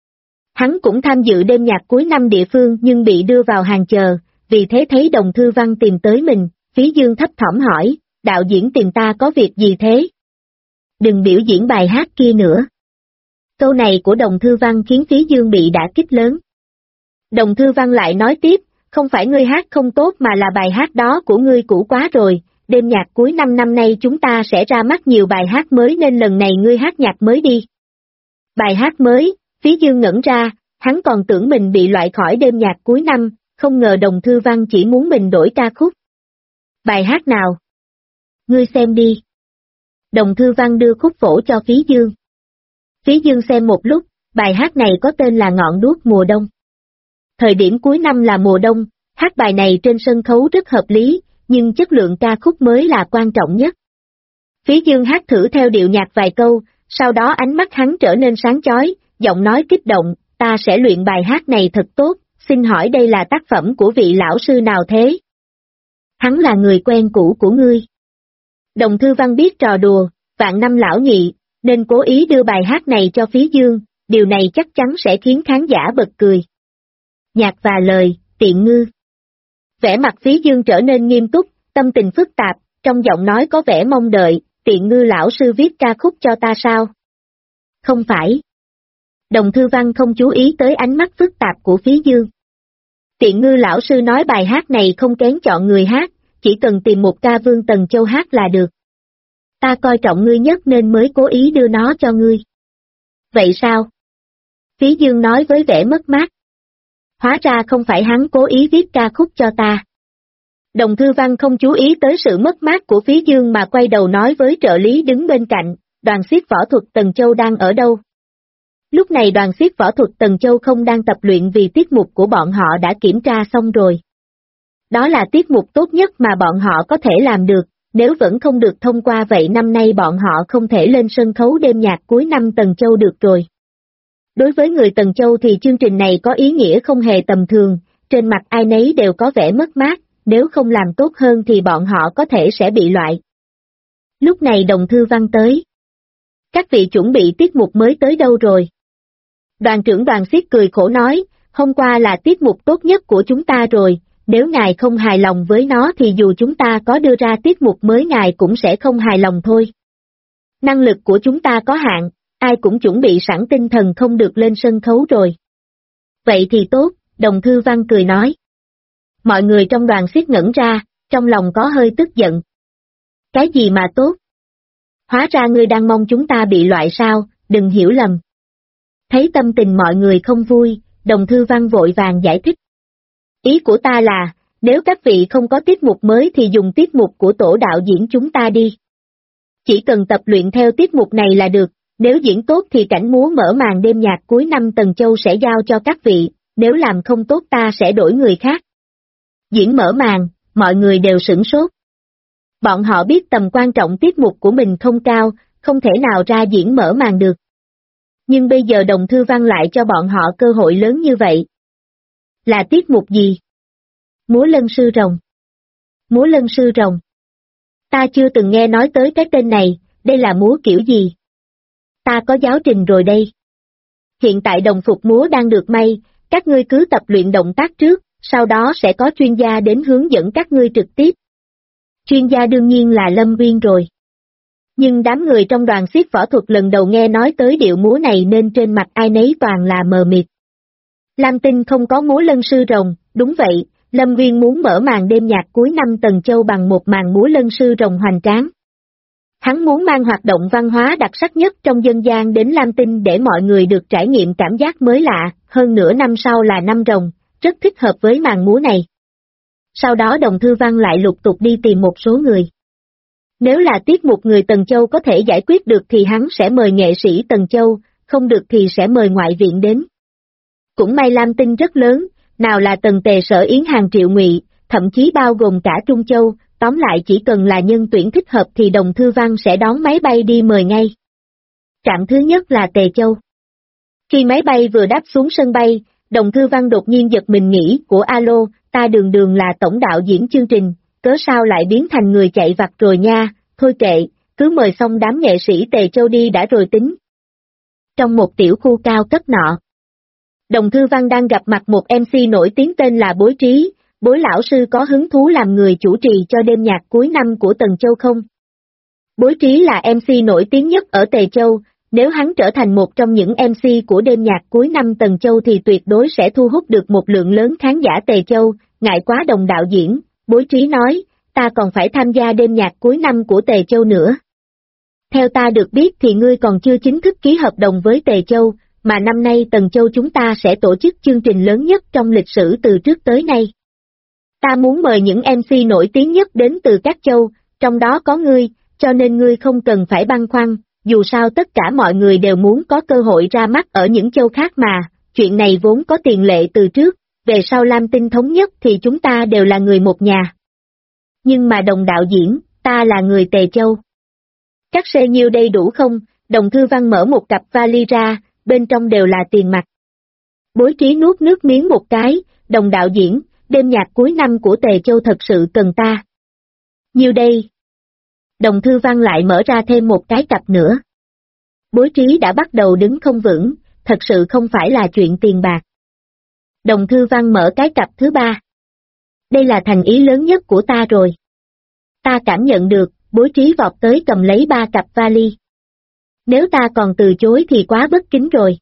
Hắn cũng tham dự đêm nhạc cuối năm địa phương nhưng bị đưa vào hàng chờ, vì thế thấy Đồng Thư Văn tìm tới mình, Phí Dương thấp thỏm hỏi, đạo diễn tìm ta có việc gì thế? Đừng biểu diễn bài hát kia nữa. Câu này của Đồng Thư Văn khiến Phí Dương bị đả kích lớn. Đồng Thư Văn lại nói tiếp, không phải ngươi hát không tốt mà là bài hát đó của ngươi cũ quá rồi, đêm nhạc cuối năm năm nay chúng ta sẽ ra mắt nhiều bài hát mới nên lần này ngươi hát nhạc mới đi. Bài hát mới, Phí Dương ngẩn ra, hắn còn tưởng mình bị loại khỏi đêm nhạc cuối năm, không ngờ Đồng Thư Văn chỉ muốn mình đổi ca khúc. Bài hát nào? Ngươi xem đi. Đồng Thư Văn đưa khúc phổ cho Phí Dương. Phí Dương xem một lúc, bài hát này có tên là Ngọn đuốc mùa đông. Thời điểm cuối năm là mùa đông, hát bài này trên sân khấu rất hợp lý, nhưng chất lượng ca khúc mới là quan trọng nhất. Phí Dương hát thử theo điệu nhạc vài câu, sau đó ánh mắt hắn trở nên sáng chói, giọng nói kích động, ta sẽ luyện bài hát này thật tốt, xin hỏi đây là tác phẩm của vị lão sư nào thế? Hắn là người quen cũ của ngươi. Đồng Thư Văn biết trò đùa, vạn năm lão nhị, nên cố ý đưa bài hát này cho Phí Dương, điều này chắc chắn sẽ khiến khán giả bật cười. Nhạc và lời, Tiện Ngư. Vẻ mặt Phí Dương trở nên nghiêm túc, tâm tình phức tạp, trong giọng nói có vẻ mong đợi, Tiện Ngư lão sư viết ca khúc cho ta sao? Không phải. Đồng Thư Văn không chú ý tới ánh mắt phức tạp của Phí Dương. Tiện Ngư lão sư nói bài hát này không kén chọn người hát, chỉ cần tìm một ca vương Tần Châu hát là được. Ta coi trọng ngươi nhất nên mới cố ý đưa nó cho ngươi. Vậy sao? Phí Dương nói với vẻ mất mát. Hóa ra không phải hắn cố ý viết ca khúc cho ta. Đồng Thư Văn không chú ý tới sự mất mát của Phí Dương mà quay đầu nói với trợ lý đứng bên cạnh, đoàn xiếc võ thuật Tần Châu đang ở đâu? Lúc này đoàn xiếc võ thuật Tần Châu không đang tập luyện vì tiết mục của bọn họ đã kiểm tra xong rồi. Đó là tiết mục tốt nhất mà bọn họ có thể làm được, nếu vẫn không được thông qua vậy năm nay bọn họ không thể lên sân khấu đêm nhạc cuối năm Tần Châu được rồi. Đối với người Tần Châu thì chương trình này có ý nghĩa không hề tầm thường, trên mặt ai nấy đều có vẻ mất mát, nếu không làm tốt hơn thì bọn họ có thể sẽ bị loại. Lúc này Đồng Thư Văn tới. Các vị chuẩn bị tiết mục mới tới đâu rồi? Đoàn trưởng đoàn xiếc cười khổ nói, hôm qua là tiết mục tốt nhất của chúng ta rồi, nếu ngài không hài lòng với nó thì dù chúng ta có đưa ra tiết mục mới ngài cũng sẽ không hài lòng thôi. Năng lực của chúng ta có hạn, ai cũng chuẩn bị sẵn tinh thần không được lên sân khấu rồi. Vậy thì tốt, Đồng Thư Văn cười nói. Mọi người trong đoàn xiết ngẩn ra, trong lòng có hơi tức giận. Cái gì mà tốt? Hóa ra ngươi đang mong chúng ta bị loại sao, đừng hiểu lầm. Thấy tâm tình mọi người không vui, Đồng Thư Văn vội vàng giải thích. Ý của ta là, nếu các vị không có tiết mục mới thì dùng tiết mục của tổ đạo diễn chúng ta đi. Chỉ cần tập luyện theo tiết mục này là được, nếu diễn tốt thì cảnh múa mở màn đêm nhạc cuối năm Tần Châu sẽ giao cho các vị, nếu làm không tốt ta sẽ đổi người khác. Diễn mở màn, mọi người đều sửng sốt. Bọn họ biết tầm quan trọng tiết mục của mình không cao, không thể nào ra diễn mở màn được. Nhưng bây giờ Đồng Thư Văn lại cho bọn họ cơ hội lớn như vậy. Là tiết mục gì? Múa lân sư rồng. Múa lân sư rồng. Ta chưa từng nghe nói tới cái tên này, đây là múa kiểu gì? Ta có giáo trình rồi đây. Hiện tại đồng phục múa đang được may, các ngươi cứ tập luyện động tác trước, sau đó sẽ có chuyên gia đến hướng dẫn các ngươi trực tiếp. Chuyên gia đương nhiên là Lâm Uyên rồi. Nhưng đám người trong đoàn xiết võ thuật lần đầu nghe nói tới điệu múa này nên trên mặt ai nấy toàn là mờ mịt. Lam Tinh không có múa lân sư rồng, đúng vậy, Lâm Uyên muốn mở màn đêm nhạc cuối năm Tần Châu bằng một màn múa lân sư rồng hoành tráng. Hắn muốn mang hoạt động văn hóa đặc sắc nhất trong dân gian đến Lam Tinh để mọi người được trải nghiệm cảm giác mới lạ, hơn nữa năm sau là năm rồng, rất thích hợp với màn múa này. Sau đó Đồng Thư Văn lại lục tục đi tìm một số người. Nếu là tiết mục người Tần Châu có thể giải quyết được thì hắn sẽ mời nghệ sĩ Tần Châu, không được thì sẽ mời ngoại viện đến. Cũng may Lam Tinh rất lớn, nào là Tần Tề Sở Yến Hàng Triệu Ngụy, thậm chí bao gồm cả Trung Châu, tóm lại chỉ cần là nhân tuyển thích hợp thì Đồng Thư Văn sẽ đón máy bay đi mời ngay. Trạm thứ nhất là Tề Châu. Khi máy bay vừa đáp xuống sân bay, Đồng Thư Văn đột nhiên giật mình nghĩ của alo, ta đường đường là tổng đạo diễn chương trình, cớ sao lại biến thành người chạy vặt rồi nha, thôi kệ, cứ mời xong đám nghệ sĩ Tề Châu đi đã rồi tính. Trong một tiểu khu cao cấp nọ, Đồng Thư Văn đang gặp mặt một MC nổi tiếng tên là Bối Trí. Bối lão sư có hứng thú làm người chủ trì cho đêm nhạc cuối năm của Tần Châu không? Bối Trí là MC nổi tiếng nhất ở Tề Châu, nếu hắn trở thành một trong những MC của đêm nhạc cuối năm Tần Châu thì tuyệt đối sẽ thu hút được một lượng lớn khán giả Tề Châu, ngại quá Đồng đạo diễn, Bối Trí nói, ta còn phải tham gia đêm nhạc cuối năm của Tề Châu nữa. Theo ta được biết thì ngươi còn chưa chính thức ký hợp đồng với Tề Châu, mà năm nay Tần Châu chúng ta sẽ tổ chức chương trình lớn nhất trong lịch sử từ trước tới nay. Ta muốn mời những MC nổi tiếng nhất đến từ các châu, trong đó có ngươi, cho nên ngươi không cần phải băn khoăn, dù sao tất cả mọi người đều muốn có cơ hội ra mắt ở những châu khác mà, chuyện này vốn có tiền lệ từ trước, về sau Lam Tinh thống nhất thì chúng ta đều là người một nhà. Nhưng mà Đồng đạo diễn, ta là người Tề Châu. Các xe nhiêu đây đủ không? Đồng Thư Văn mở một cặp vali ra, bên trong đều là tiền mặt. Bối Trí nuốt nước miếng một cái, Đồng đạo diễn, đêm nhạc cuối năm của Tề Châu thật sự cần ta. Nhiêu đây? Đồng Thư Văn lại mở ra thêm một cái cặp nữa. Bối Trí đã bắt đầu đứng không vững, thật sự không phải là chuyện tiền bạc. Đồng Thư Văn mở cái cặp thứ ba. Đây là thành ý lớn nhất của ta rồi. Ta cảm nhận được, Bối Trí vọt tới cầm lấy 3 cặp vali. Nếu ta còn từ chối thì quá bất kính rồi.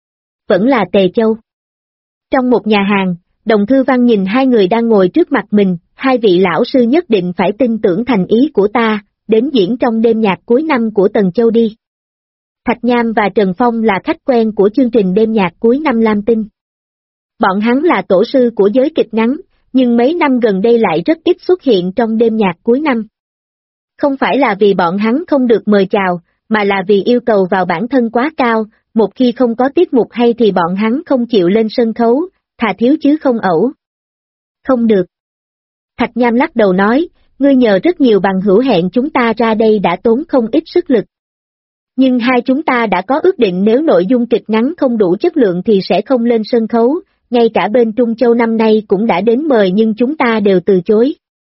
Vẫn là Tề Châu. Trong một nhà hàng, Đồng Thư Văn nhìn hai người đang ngồi trước mặt mình, hai vị lão sư nhất định phải tin tưởng thành ý của ta, đến diễn trong đêm nhạc cuối năm của Tần Châu đi. Thạch Nham và Trần Phong là khách quen của chương trình đêm nhạc cuối năm Lam Tinh. Bọn hắn là tổ sư của giới kịch ngắn, nhưng mấy năm gần đây lại rất ít xuất hiện trong đêm nhạc cuối năm. Không phải là vì bọn hắn không được mời chào, mà là vì yêu cầu vào bản thân quá cao, một khi không có tiết mục hay thì bọn hắn không chịu lên sân khấu, thà thiếu chứ không ẩu. Không được. Thạch Nham lắc đầu nói, ngươi nhờ rất nhiều bằng hữu hẹn chúng ta ra đây đã tốn không ít sức lực. Nhưng hai chúng ta đã có ước định nếu nội dung kịch ngắn không đủ chất lượng thì sẽ không lên sân khấu, ngay cả bên Trung Châu năm nay cũng đã đến mời nhưng chúng ta đều từ chối.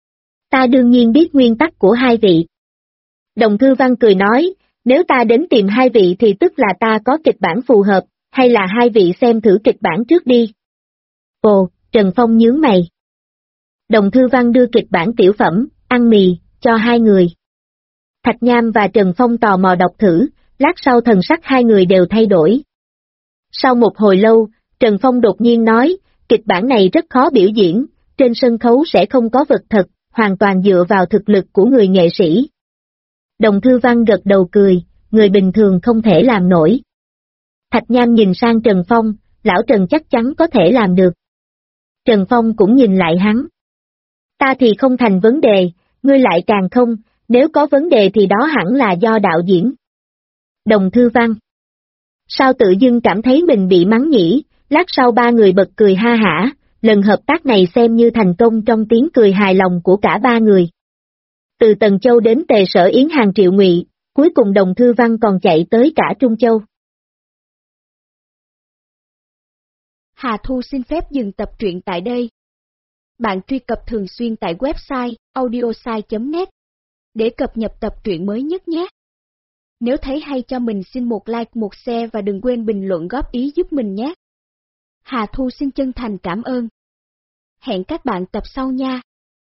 Ta đương nhiên biết nguyên tắc của hai vị. Đồng Thư Văn cười nói, nếu ta đến tìm hai vị thì tức là ta có kịch bản phù hợp, hay là hai vị xem thử kịch bản trước đi. Ồ, Trần Phong nhướng mày. Đồng Thư Văn đưa kịch bản tiểu phẩm, ăn mì, cho hai người. Thạch Nham và Trần Phong tò mò đọc thử, lát sau thần sắc hai người đều thay đổi. Sau một hồi lâu, Trần Phong đột nhiên nói, Kịch bản này rất khó biểu diễn, trên sân khấu sẽ không có vật thật, hoàn toàn dựa vào thực lực của người nghệ sĩ. Đồng Thư Văn gật đầu cười, người bình thường không thể làm nổi. Thạch Nham nhìn sang Trần Phong, lão Trần chắc chắn có thể làm được. Trần Phong cũng nhìn lại hắn. Ta thì không thành vấn đề, ngươi lại càng không, nếu có vấn đề thì đó hẳn là do đạo diễn. Đồng Thư Văn. Sao tự dưng cảm thấy mình bị mắng nhỉ, lát sau ba người bật cười ha hả, lần hợp tác này xem như thành công trong tiếng cười hài lòng của cả ba người. Từ Tần Châu đến Tề Sở Yến Hàng Triệu Ngụy, cuối cùng Đồng Thư Văn còn chạy tới cả Trung Châu. Hà Thu xin phép dừng tập truyện tại đây. Bạn truy cập thường xuyên tại website audiosai.net để cập nhật tập truyện mới nhất nhé. Nếu thấy hay cho mình xin một like, một share và đừng quên bình luận góp ý giúp mình nhé. Hà Thu xin chân thành cảm ơn. Hẹn các bạn tập sau nha.